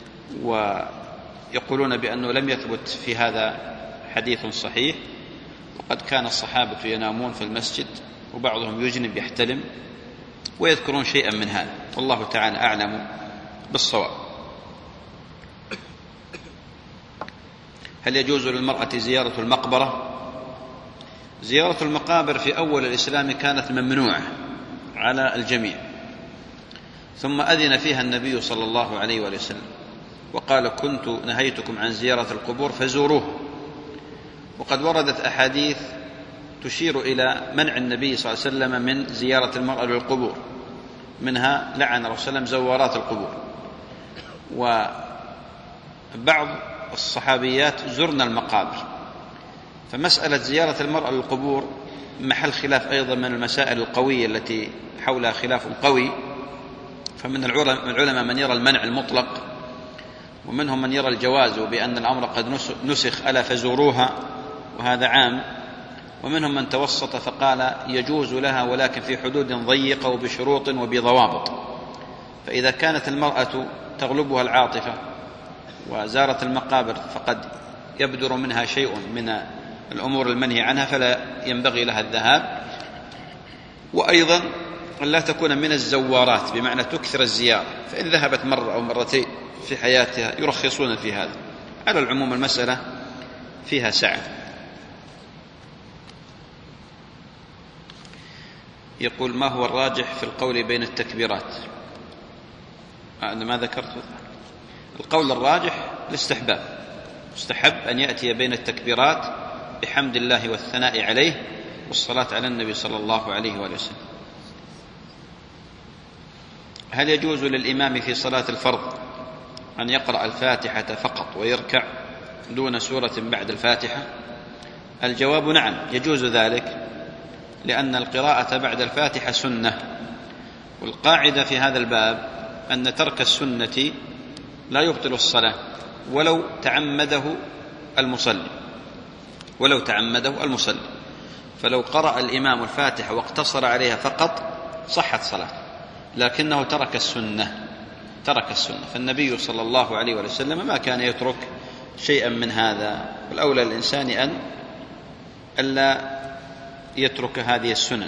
A: ويقولون بأنه لم يثبت في هذا حديث صحيح، وقد كان الصحابة ينامون في المسجد وبعضهم يجنب يحتلم ويذكرون شيئا من هذا، والله تعالى أعلم بالصواب. هل يجوز للمرأة زيارة المقبرة؟ زيارة المقابر في أول الإسلام كانت ممنوعة على الجميع، ثم أذن فيها النبي صلى الله عليه وسلم وقال كنت نهيتكم عن زيارة القبور فزوروه. وقد وردت أحاديث تشير إلى منع النبي صلى الله عليه وسلم من زيارة المرأة للقبور، منها لعن رسول الله صلى الله عليه وسلم زوارات القبور، وبعض الصحابيات زرن المقابر. فمسألة زيارة المرأة للقبور محل خلاف أيضا من المسائل القوية التي حولها خلاف قوي، فمن العلماء من يرى المنع المطلق، ومنهم من يرى الجواز بأن الأمر قد نسخ ألا فزوروها وهذا عام، ومنهم من توسط فقال يجوز لها ولكن في حدود ضيقة وبشروط وبضوابط. فإذا كانت المرأة تغلبها العاطفة وزارت المقابر فقد يبدر منها شيء من الأمور المنهي عنها فلا ينبغي لها الذهاب، وأيضا لا تكون من الزوارات بمعنى تكثر الزيارة، فإن ذهبت مرة أو مرتين في حياتها يرخصون في هذا. على العموم المسألة فيها سعة. يقول ما هو الراجح في القول بين التكبيرات؟ أنا ما ذكرت. القول الراجح الاستحباب، مستحب أن يأتي بين التكبيرات بحمد الله والثناء عليه والصلاة على النبي صلى الله عليه وسلم. هل يجوز للإمام في صلاة الفرض أن يقرأ الفاتحة فقط ويركع دون سورة بعد الفاتحة؟ الجواب نعم، يجوز ذلك، لأن القراءة بعد الفاتحة سنة، والقاعدة في هذا الباب أن ترك السنة لا يبطل الصلاة ولو تعمده المصلي ولو تعمده المصلي فلو قرأ الإمام الفاتحة واقتصر عليها فقط صحت صلاته، لكنه ترك السنة ترك السنة فالنبي صلى الله عليه وسلم ما كان يترك شيئا من هذا، والأولى الإنسان أن ألا يترك هذه السنن.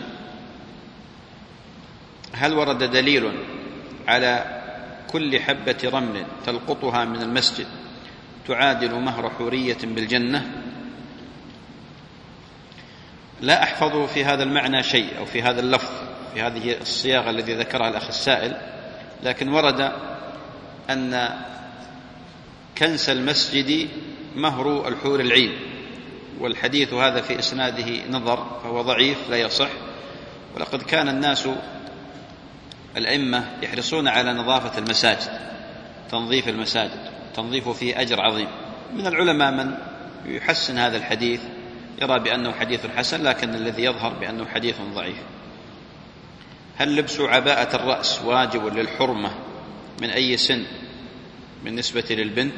A: هل ورد دليل على كل حبة رمل تلقطها من المسجد تعادل مهر حورية بالجنة؟ لا أحفظ في هذا المعنى شيء أو في هذا اللفظ، بهذه الصياغة الذي ذكرها الأخ السائل، لكن ورد أن كنس المسجد مهر الحور العين، والحديث هذا في إسناده نظر فهو ضعيف لا يصح. ولقد كان الناس الأئمة يحرصون على نظافة المساجد، تنظيف المساجد، تنظيف فيه أجر عظيم. من العلماء من يحسن هذا الحديث، يرى بأنه حديث حسن، لكن الذي يظهر بأنه حديث ضعيف. هل لبس عباءة الرأس واجب للحرمة من أي سن بالنسبة للبنت؟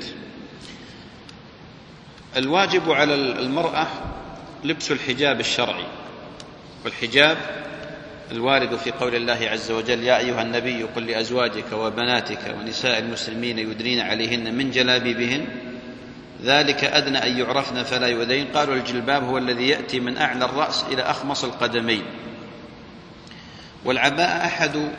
A: الواجب على المرأة لبس الحجاب الشرعي، والحجاب الوارد في قول الله عز وجل: يا أيها النبي قل لأزواجك وبناتك ونساء المسلمين يدنين عليهن من جلابيبهن ذلك أدنى أن يعرفن فلا يؤذين. قالوا الجلباب هو الذي يأتي من أعلى الرأس إلى أخمص القدمين. والعباءة أحد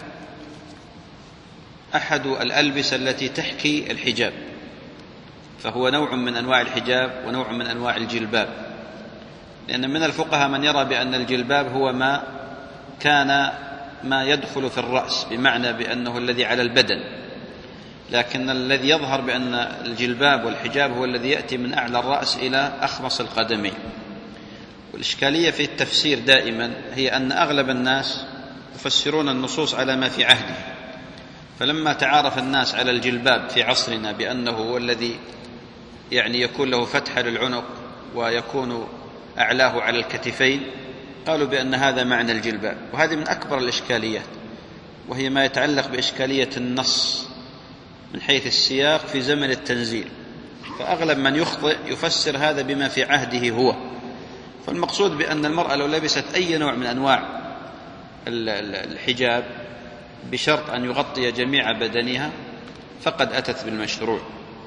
A: أحد الألبسة التي تحكي الحجاب، فهو نوع من أنواع الحجاب ونوع من أنواع الجلباب، لأن من الفقهاء من يرى بأن الجلباب هو ما كان ما يدخل في الرأس، بمعنى بأنه الذي على البدن، لكن الذي يظهر بأن الجلباب والحجاب هو الذي يأتي من أعلى الرأس إلى أخمص القدمين. والإشكالية في التفسير دائما هي أن أغلب الناس يفسرون النصوص على ما في عهده، فلما تعارف الناس على الجلباب في عصرنا بأنه هو الذي يعني يكون له فتحة للعنق ويكون أعلاه على الكتفين، قالوا بأن هذا معنى الجلباب. وهذه من أكبر الإشكاليات، وهي ما يتعلق بإشكالية النص من حيث السياق في زمن التنزيل، فأغلب من يخطئ يفسر هذا بما في عهده هو. فالمقصود بأن المرأة لو لبست أي نوع من أنواع الحجاب بشرط أن يغطي جميع بدنها فقد أتت بالمشروع.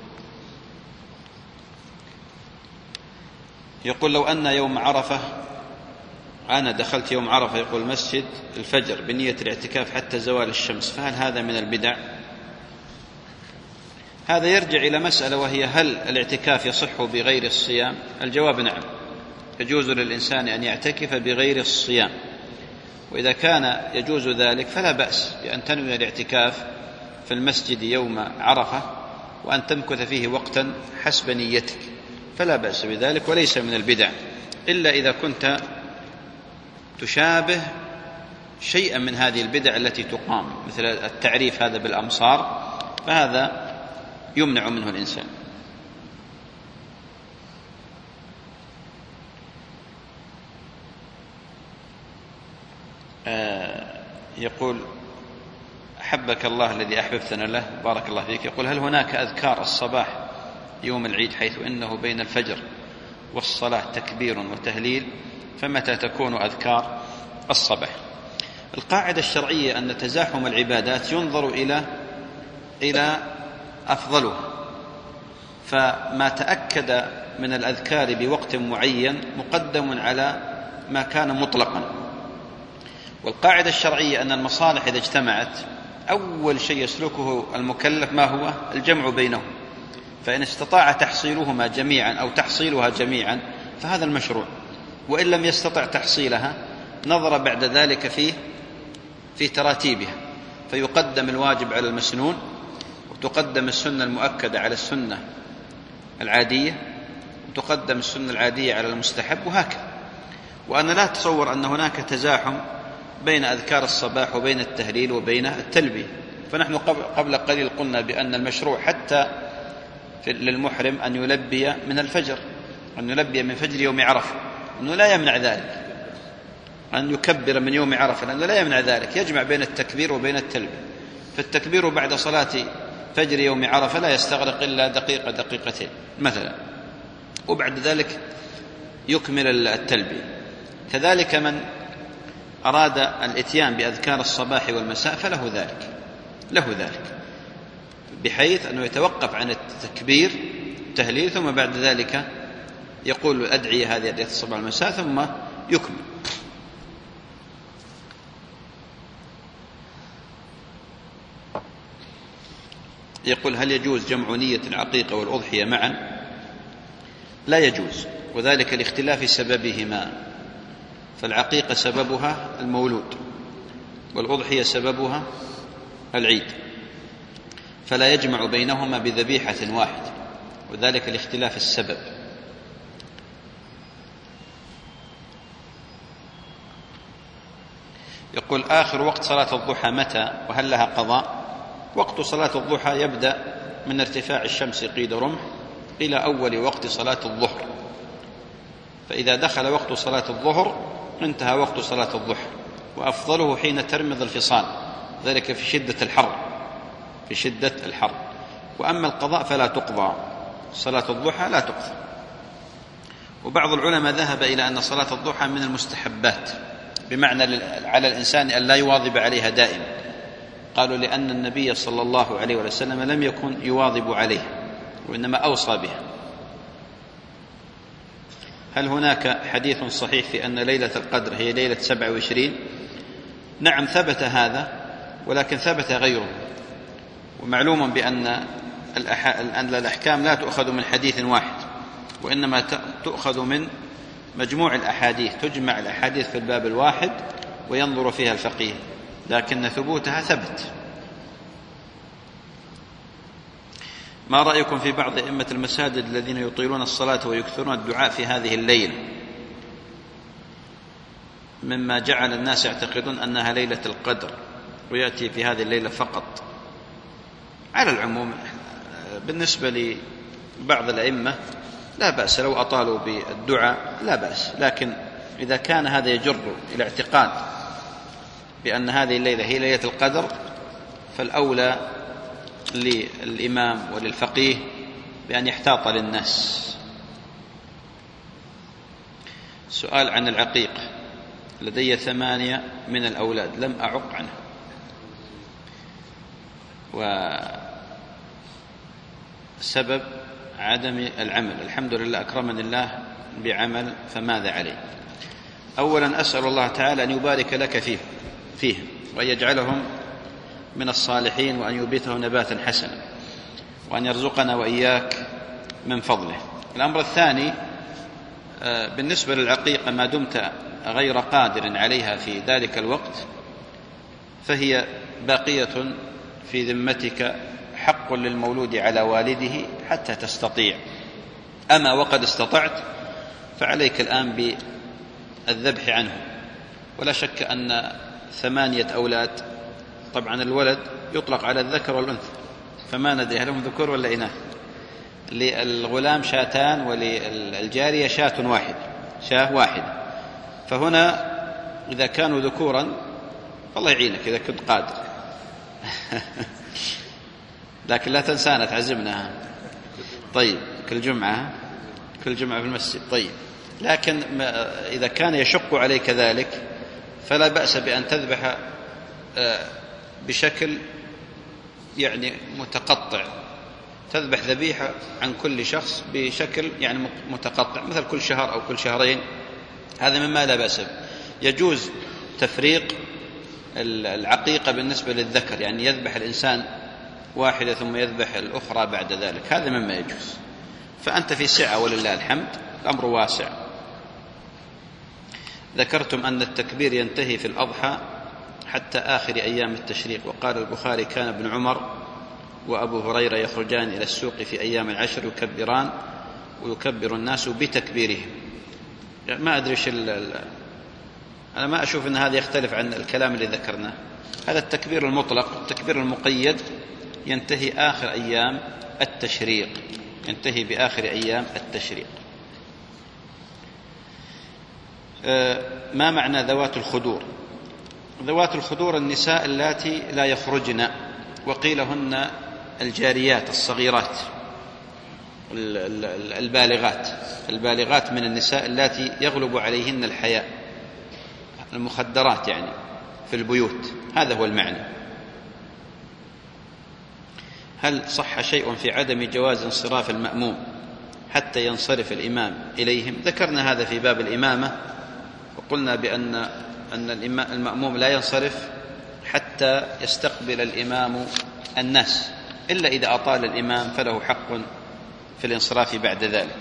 A: يقول: لو أن يوم عرفة أنا دخلت يوم عرفة يقول المسجد الفجر بنية الاعتكاف حتى زوال الشمس، فهل هذا من البدع؟ هذا يرجع إلى مسألة، وهي هل الاعتكاف يصح بغير الصيام؟ الجواب نعم، يجوز للإنسان أن يعتكف بغير الصيام، وإذا كان يجوز ذلك فلا بأس بأن تنوي الاعتكاف في المسجد يوم عرفة وأن تمكث فيه وقتا حسب نيتك، فلا بأس بذلك وليس من البدع، إلا إذا كنت تشابه شيئا من هذه البدع التي تقام، مثل التعريف هذا بالأمصار، فهذا يمنع منه الإنسان. آه يقول: أحبك الله الذي أحببتنا له، بارك الله فيك. يقول: هل هناك أذكار الصباح يوم العيد حيث إنه بين الفجر والصلاة تكبير وتهليل، فمتى تكون أذكار الصباح؟ القاعدة الشرعية أن تزاحم العبادات ينظر إلى إلى أفضله، فما تأكد من الأذكار بوقت معين مقدم على ما كان مطلقا. والقاعدة الشرعية أن المصالح إذا اجتمعت أول شيء يسلكه المكلف ما هو الجمع بينهم، فإن استطاع تحصيلهما جميعا أو تحصيلها جميعا فهذا المشروع، وإن لم يستطع تحصيلها نظر بعد ذلك في في تراتيبها، فيقدم الواجب على المسنون، وتقدم السنة المؤكدة على السنة العادية، وتقدم السنة العادية على المستحب، وهكذا. وأنا لا أتصور أن هناك تزاحم بين أذكار الصباح وبين التهليل وبين التلبية. فنحن قبل قليل قلنا بأن المشروع حتى للمحرم أن يلبي من الفجر، أن يلبي من فجر يوم عرفة، أنه لا يمنع ذلك، أن يكبر من يوم عرفة، لأنه لا يمنع ذلك، يجمع بين التكبير وبين التلبية. فالتكبير بعد صلاة فجر يوم عرفة لا يستغرق إلا دقيقة دقيقتين مثلا، وبعد ذلك يكمل التلبية. كذلك من أراد الإتيان بأذكار الصباح والمساء فله ذلك له ذلك بحيث أنه يتوقف عن التكبير التهليل، ثم بعد ذلك يقول الأدعية هذه أدعية الصباح والمساء ثم يكمل. يقول: هل يجوز جمع نية العقيقة والأضحية معا؟ لا يجوز، وذلك لاختلاف سببهما، فالعقيقة سببها المولود، والأضحية سببها العيد، فلا يجمع بينهما بذبيحة واحدة، وذلك لاختلاف السبب. يقول: آخر وقت صلاة الضحى متى وهل لها قضاء؟ وقت صلاة الضحى يبدأ من ارتفاع الشمس قيد رمح إلى أول وقت صلاة الظهر، فإذا دخل وقت صلاة الظهر انتهى وقت صلاة الضحى، وأفضله حين ترمض الفصال، ذلك في شدة الحر في شدة الحر وأما القضاء فلا تقضى، صلاة الضحى لا تقضى. وبعض العلماء ذهب إلى أن صلاة الضحى من المستحبات، بمعنى على الإنسان أن لا يواظب عليها دائما، قالوا لأن النبي صلى الله عليه وسلم لم يكن يواظب عليها وإنما أوصى بها. هل هناك حديث صحيح في أن ليلة القدر هي ليلة سبعة وعشرين؟ نعم ثبت هذا، ولكن ثبت غيره. ومعلوم بأن الأحكام لا تؤخذ من حديث واحد، وإنما تؤخذ من مجموع الأحاديث، تجمع الأحاديث في الباب الواحد وينظر فيها الفقيه، لكن ثبوتها ثبت. ما رأيكم في بعض أئمة المساجد الذين يطيلون الصلاة ويكثرون الدعاء في هذه الليلة، مما جعل الناس يعتقدون أنها ليلة القدر ويأتي في هذه الليلة فقط؟ على العموم بالنسبة لبعض الأئمة لا بأس لو أطالوا بالدعاء، لا بأس، لكن إذا كان هذا يجر إلى اعتقاد بأن هذه الليلة هي ليلة القدر فالأولى للإمام وللفقيه بأن يحتاط للناس. سؤال عن العقيقة: لدي ثمانية من الأولاد لم أعق عنه، وسبب عدم العمل، الحمد لله أكرمني الله بعمل، فماذا علي؟ أولا أسأل الله تعالى أن يبارك لك فيه فيهم وأن يجعلهم من الصالحين، وأن يبيتهم نباتا حسنا، وأن يرزقنا وإياك من فضله. الأمر الثاني بالنسبة للعقيقة، ما دمت غير قادر عليها في ذلك الوقت فهي باقية في ذمتك، حق للمولود على والده حتى تستطيع. أما وقد استطعت فعليك الآن بالذبح عنه. ولا شك أن ثمانية أولاد، طبعا الولد يطلق على الذكر والأنثى، فما ندري هل هم ذكور ولا إناث. للغلام شاتان وللجارية شاة واحد شاه واحدة، فهنا إذا كانوا ذكورا الله يعينك إذا كنت قادر لكن لا تنسانا تعزمنا. طيب كل جمعة كل جمعة في المسجد. طيب لكن إذا كان يشق عليك ذلك فلا بأس بأن تذبح بشكل يعني متقطع، تذبح ذبيحة عن كل شخص بشكل يعني متقطع، مثل كل شهر أو كل شهرين، هذا مما لا بأس. يجوز تفريق العقيقة بالنسبة للذكر، يعني يذبح الإنسان واحدة ثم يذبح الأخرى بعد ذلك، هذا مما يجوز. فأنت في سعة ولله الحمد، الأمر واسع. ذكرتم أن التكبير ينتهي في الأضحى حتى آخر أيام التشريق، وقال البخاري: كان ابن عمر وأبو هريرة يخرجان إلى السوق في أيام العشر يكبران ويكبر الناس بتكبيرهم. يعني ما أدري أنا ما أشوف أن هذا يختلف عن الكلام اللي ذكرناه. هذا التكبير المطلق. التكبير المقيد ينتهي آخر أيام التشريق، ينتهي بآخر أيام التشريق. ما معنى ذوات الخدور؟ ذوات الخدور النساء اللاتي لا يخرجن، وقيل هن الجاريات الصغيرات البالغات البالغات من النساء اللاتي يغلب عليهن الحياء، المخدرات يعني في البيوت، هذا هو المعنى. هل صح شيء في عدم جواز انصراف المأموم حتى ينصرف الإمام إليهم؟ ذكرنا هذا في باب الإمامة، وقلنا بأن أن المأموم لا ينصرف حتى يستقبل الإمام الناس، إلا إذا أطال الإمام فله حق في الانصراف بعد ذلك.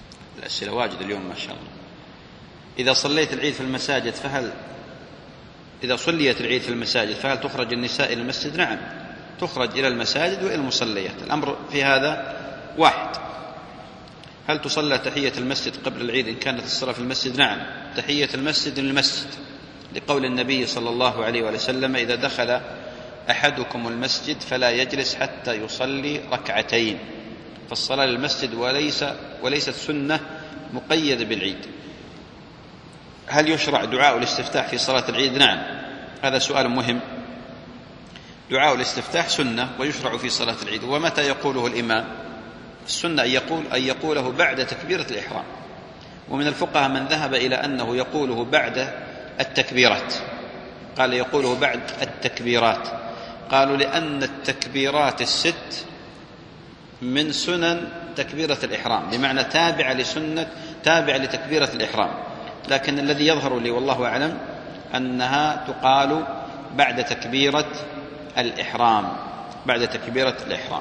A: الأسئلة واجد اليوم ما شاء الله. إذا صليت العيد في المساجد فهل إذا صليت العيد في المساجد فهل تخرج النساء إلى المسجد؟ نعم، تخرج إلى المساجد وإلى المصليات. الأمر في هذا واحد. هل تصلى تحية المسجد قبل العيد إن كانت الصلاة في المسجد؟ نعم، تحية المسجد للمسجد، لقول النبي صلى الله عليه وسلم: إذا دخل أحدكم المسجد فلا يجلس حتى يصلي ركعتين. فالصلاة للمسجد وليس وليست سنة مقيدة بالعيد. هل يشرع دعاء الاستفتاح في صلاة العيد؟ نعم، هذا سؤال مهم. دعاء الاستفتاح سنة ويشرع في صلاة العيد. ومتى يقوله الإمام؟ السنة أن يقول أن يقوله بعد تكبيرة الإحرام. ومن الفقهاء من ذهب إلى أنه يقوله بعد التكبيرات، قال يقوله بعد التكبيرات. قالوا لأن التكبيرات الست من سنن تكبيرة الإحرام، بمعنى تابع لسنة تابع لتكبيرة الإحرام. لكن الذي يظهر لي والله أعلم أنها تقال بعد تكبيرة الإحرام، بعد تكبيرة الإحرام.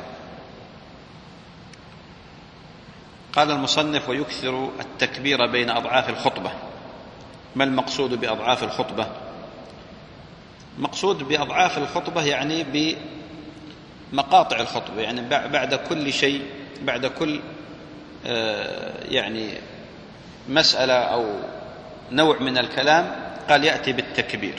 A: قال المصنف: ويكثر التكبير بين أضعاف الخطبة. ما المقصود بأضعاف الخطبة؟ مقصود بأضعاف الخطبة يعني بمقاطع الخطبة، يعني بعد كل شيء، بعد كل يعني مسألة أو نوع من الكلام قال يأتي بالتكبير.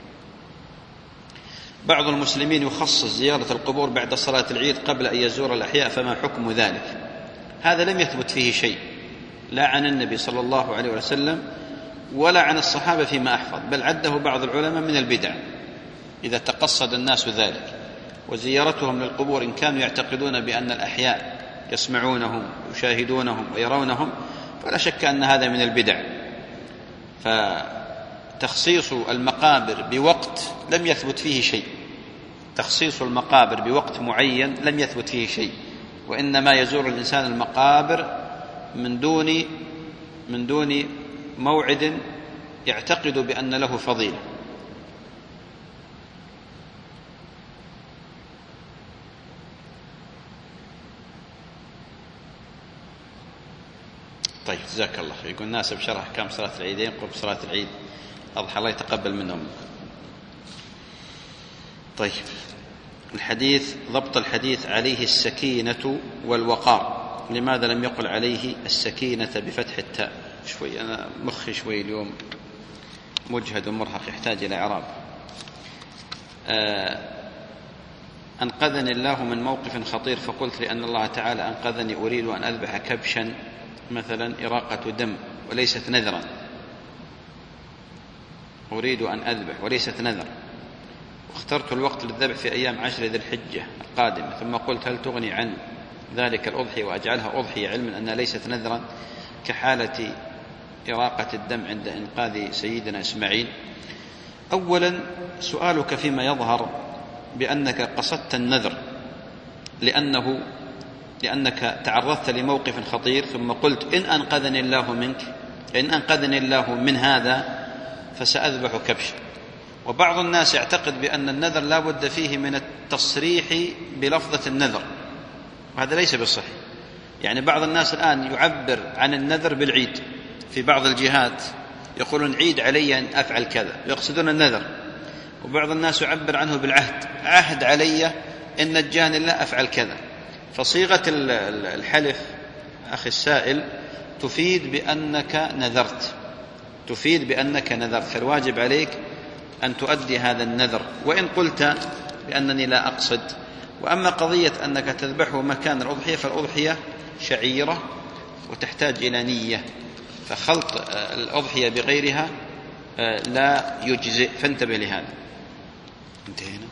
A: بعض المسلمين يخصص زيارة القبور بعد صلاة العيد قبل أن يزور الأحياء، فما حكم ذلك؟ هذا لم يثبت فيه شيء، لا عن النبي صلى الله عليه وسلم ولا عن الصحابة فيما أحفظ، بل عده بعض العلماء من البدع إذا تقصد الناس ذلك. وزيارتهم للقبور إن كانوا يعتقدون بأن الأحياء يسمعونهم يشاهدونهم ويرونهم فلا شك أن هذا من البدع. فتخصيص المقابر بوقت لم يثبت فيه شيء، تخصيص المقابر بوقت معين لم يثبت فيه شيء، وإنما يزور الإنسان المقابر من دون من دون موعد يعتقد بأن له فضيلة. طيب، جزاك الله خير. يقول ناسب شرح أحكام صلاة العيدين قبل صلاة العيد أضحى، الله يتقبل منهم. طيب، الحديث ضبط الحديث عليه السكينة والوقار، لماذا لم يقل عليه السكينة بفتح التاء؟ شوي أنا مخي شوي اليوم مجهد ومرهق يحتاج إلى إعراب. آه أنقذني الله من موقف خطير فقلت لأن الله تعالى أنقذني أريد أن أذبح كبشا مثلا إراقة دم وليست نذرا، أريد أن أذبح وليست نذر، واخترت الوقت للذبح في أيام عشر ذي الحجة القادمة، ثم قلت هل تغني عن ذلك الأضحية وأجعلها أضحية علما أنها ليست نذرا كحالة إراقة الدم عند إنقاذ سيدنا إسماعيل؟ أولا، سؤالك فيما يظهر بأنك قصدت النذر لأنه لأنك تعرضت لموقف خطير ثم قلت إن أنقذني الله منك إن أنقذني الله من هذا فسأذبح كبشا. وبعض الناس يعتقد بأن النذر لا بد فيه من التصريح بلفظة النذر، وهذا ليس بالصحيح. يعني بعض الناس الآن يعبر عن النذر بالعيد، في بعض الجهات يقولون عيد علي أن أفعل كذا، يقصدون النذر. وبعض الناس يعبر عنه بالعهد، عهد علي إن نجاني الله أفعل كذا. فصيغة الحلف أخي السائل تفيد بأنك نذرت، تفيد بأنك نذرت، فالواجب عليك أن تؤدي هذا النذر وإن قلت بأنني لا أقصد. وأما قضية أنك تذبحه مكان الأضحية فالأضحية شعيرة وتحتاج إلى نية، فخلط الأضحية بغيرها لا يجزئ، فانتبه لهذا. انتهينا.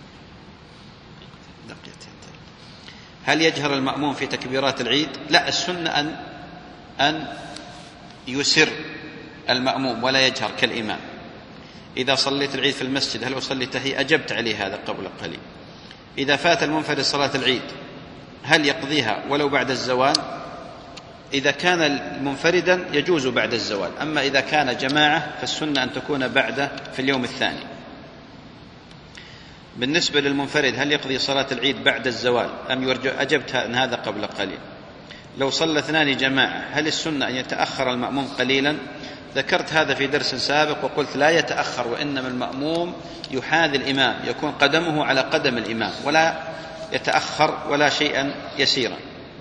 A: هل يجهر المأموم في تكبيرات العيد؟ لا، السنة أن أن يسر المأموم ولا يجهر كالإمام. إذا صليت العيد في المسجد هل أصلي تحية؟ أجبت عليه هذا قبل قليل. إذا فات المنفرد صلاة العيد هل يقضيها ولو بعد الزوال؟ إذا كان منفردا يجوز بعد الزوال، أما إذا كان جماعة فالسنة أن تكون بعد في اليوم الثاني. بالنسبة للمنفرد هل يقضي صلاة العيد بعد الزوال أم يرجع؟ أجبت عن هذا قبل قليل. لو صلى اثنان جماعة هل السنة أن يتأخر المأموم قليلا ذكرت هذا في درس سابق وقلت لا يتأخر، وإنما المأموم يحاذي الإمام، يكون قدمه على قدم الإمام ولا يتأخر ولا شيئا يسيرا.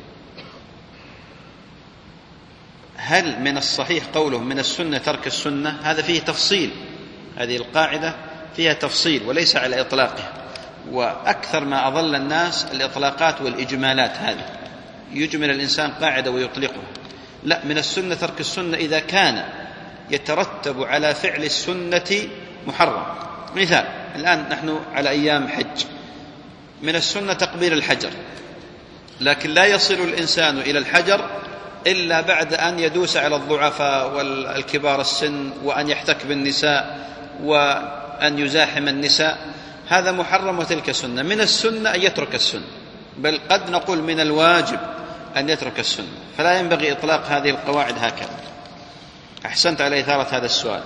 A: هل من الصحيح قوله من السنة ترك السنة؟ هذا فيه تفصيل، هذه القاعدة فيها تفصيل وليس على إطلاقها، وأكثر ما أضل الناس الإطلاقات والإجمالات، هذه يجمل الإنسان قاعدة ويطلقها. لا، من السنة ترك السنة إذا كان يترتب على فعل السنة محرم. مثال، الآن نحن على أيام حج، من السنة تقبيل الحجر، لكن لا يصل الإنسان إلى الحجر إلا بعد أن يدوس على الضعفاء والكبار السن، وأن يحتك بالنساء، وأن يزاحم النساء. هذا محرم وتلك سنة. من السنة أن يترك السنة، بل قد نقول من الواجب أن يترك السنة، فلا ينبغي إطلاق هذه القواعد هكذا. أحسنت على إثارة هذا السؤال.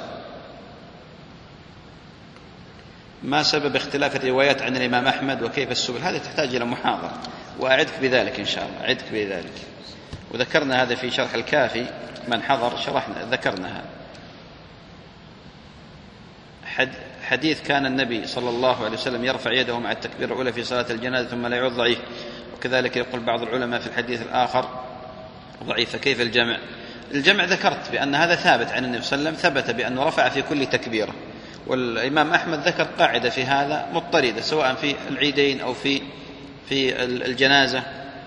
A: ما سبب اختلاف الروايات عن الإمام أحمد وكيف السبل؟ هذه تحتاج إلى محاضرة، وأعدك بذلك إن شاء الله، أعدك بذلك. وذكرنا هذا في شرح الكافي، من حضر شرحنا ذكرنا هذا. حديث كان النبي صلى الله عليه وسلم يرفع يده مع التكبير الأولى في صلاة الجنازة ثم لا يعود ضعيف، وكذلك يقول بعض العلماء في الحديث الآخر ضعيف، فكيف الجمع؟ الجمع ذكرت بأن هذا ثابت عن النبي صلى الله عليه وسلم، ثبت بأنه رفع في كل تكبيرة. والإمام أحمد ذكر قاعدة في هذا مضطردة، سواء في العيدين أو في في الجنازة.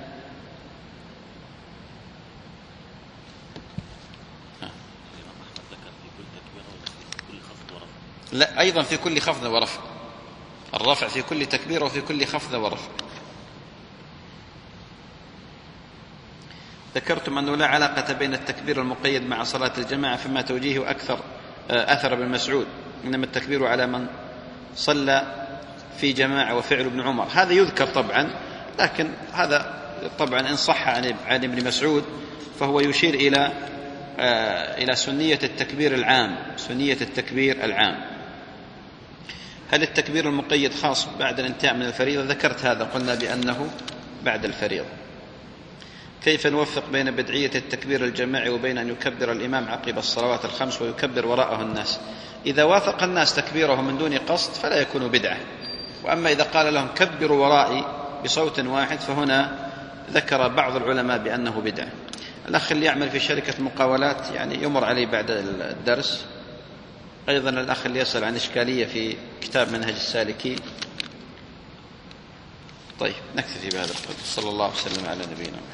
A: لا، أيضا في كل خفض ورفع، الرفع في كل تكبير وفي كل خفض ورفع. ذكرتم أنه لا علاقة بين التكبير المقيد مع صلاة الجماعة، فما توجيه أكثر أثر ابن مسعود، إنما التكبير على من صلى في جماعة وفعل ابن عمر. هذا يذكر طبعا، لكن هذا طبعا إن صح عن ابن مسعود فهو يشير إلى إلى سنية التكبير العام، سنية التكبير العام. هل التكبير المقيد خاص بعد الانتهاء من الفريضة؟ ذكرت هذا، قلنا بأنه بعد الفريضة. كيف نوفق بين بدعية التكبير الجماعي وبين أن يكبر الإمام عقب الصلوات الخمس ويكبر وراءه الناس؟ إذا وافق الناس تكبيره من دون قصد فلا يكون بدعة، وأما إذا قال لهم كبروا ورائي بصوت واحد فهنا ذكر بعض العلماء بأنه بدعة. الأخ اللي يعمل في شركة مقاولات يعني يمر عليه بعد الدرس. أيضا الأخ اللي يسأل عن إشكالية في كتاب منهج السالكين. طيب نكتفي بهذا القدر. صلى الله وسلم على نبينا.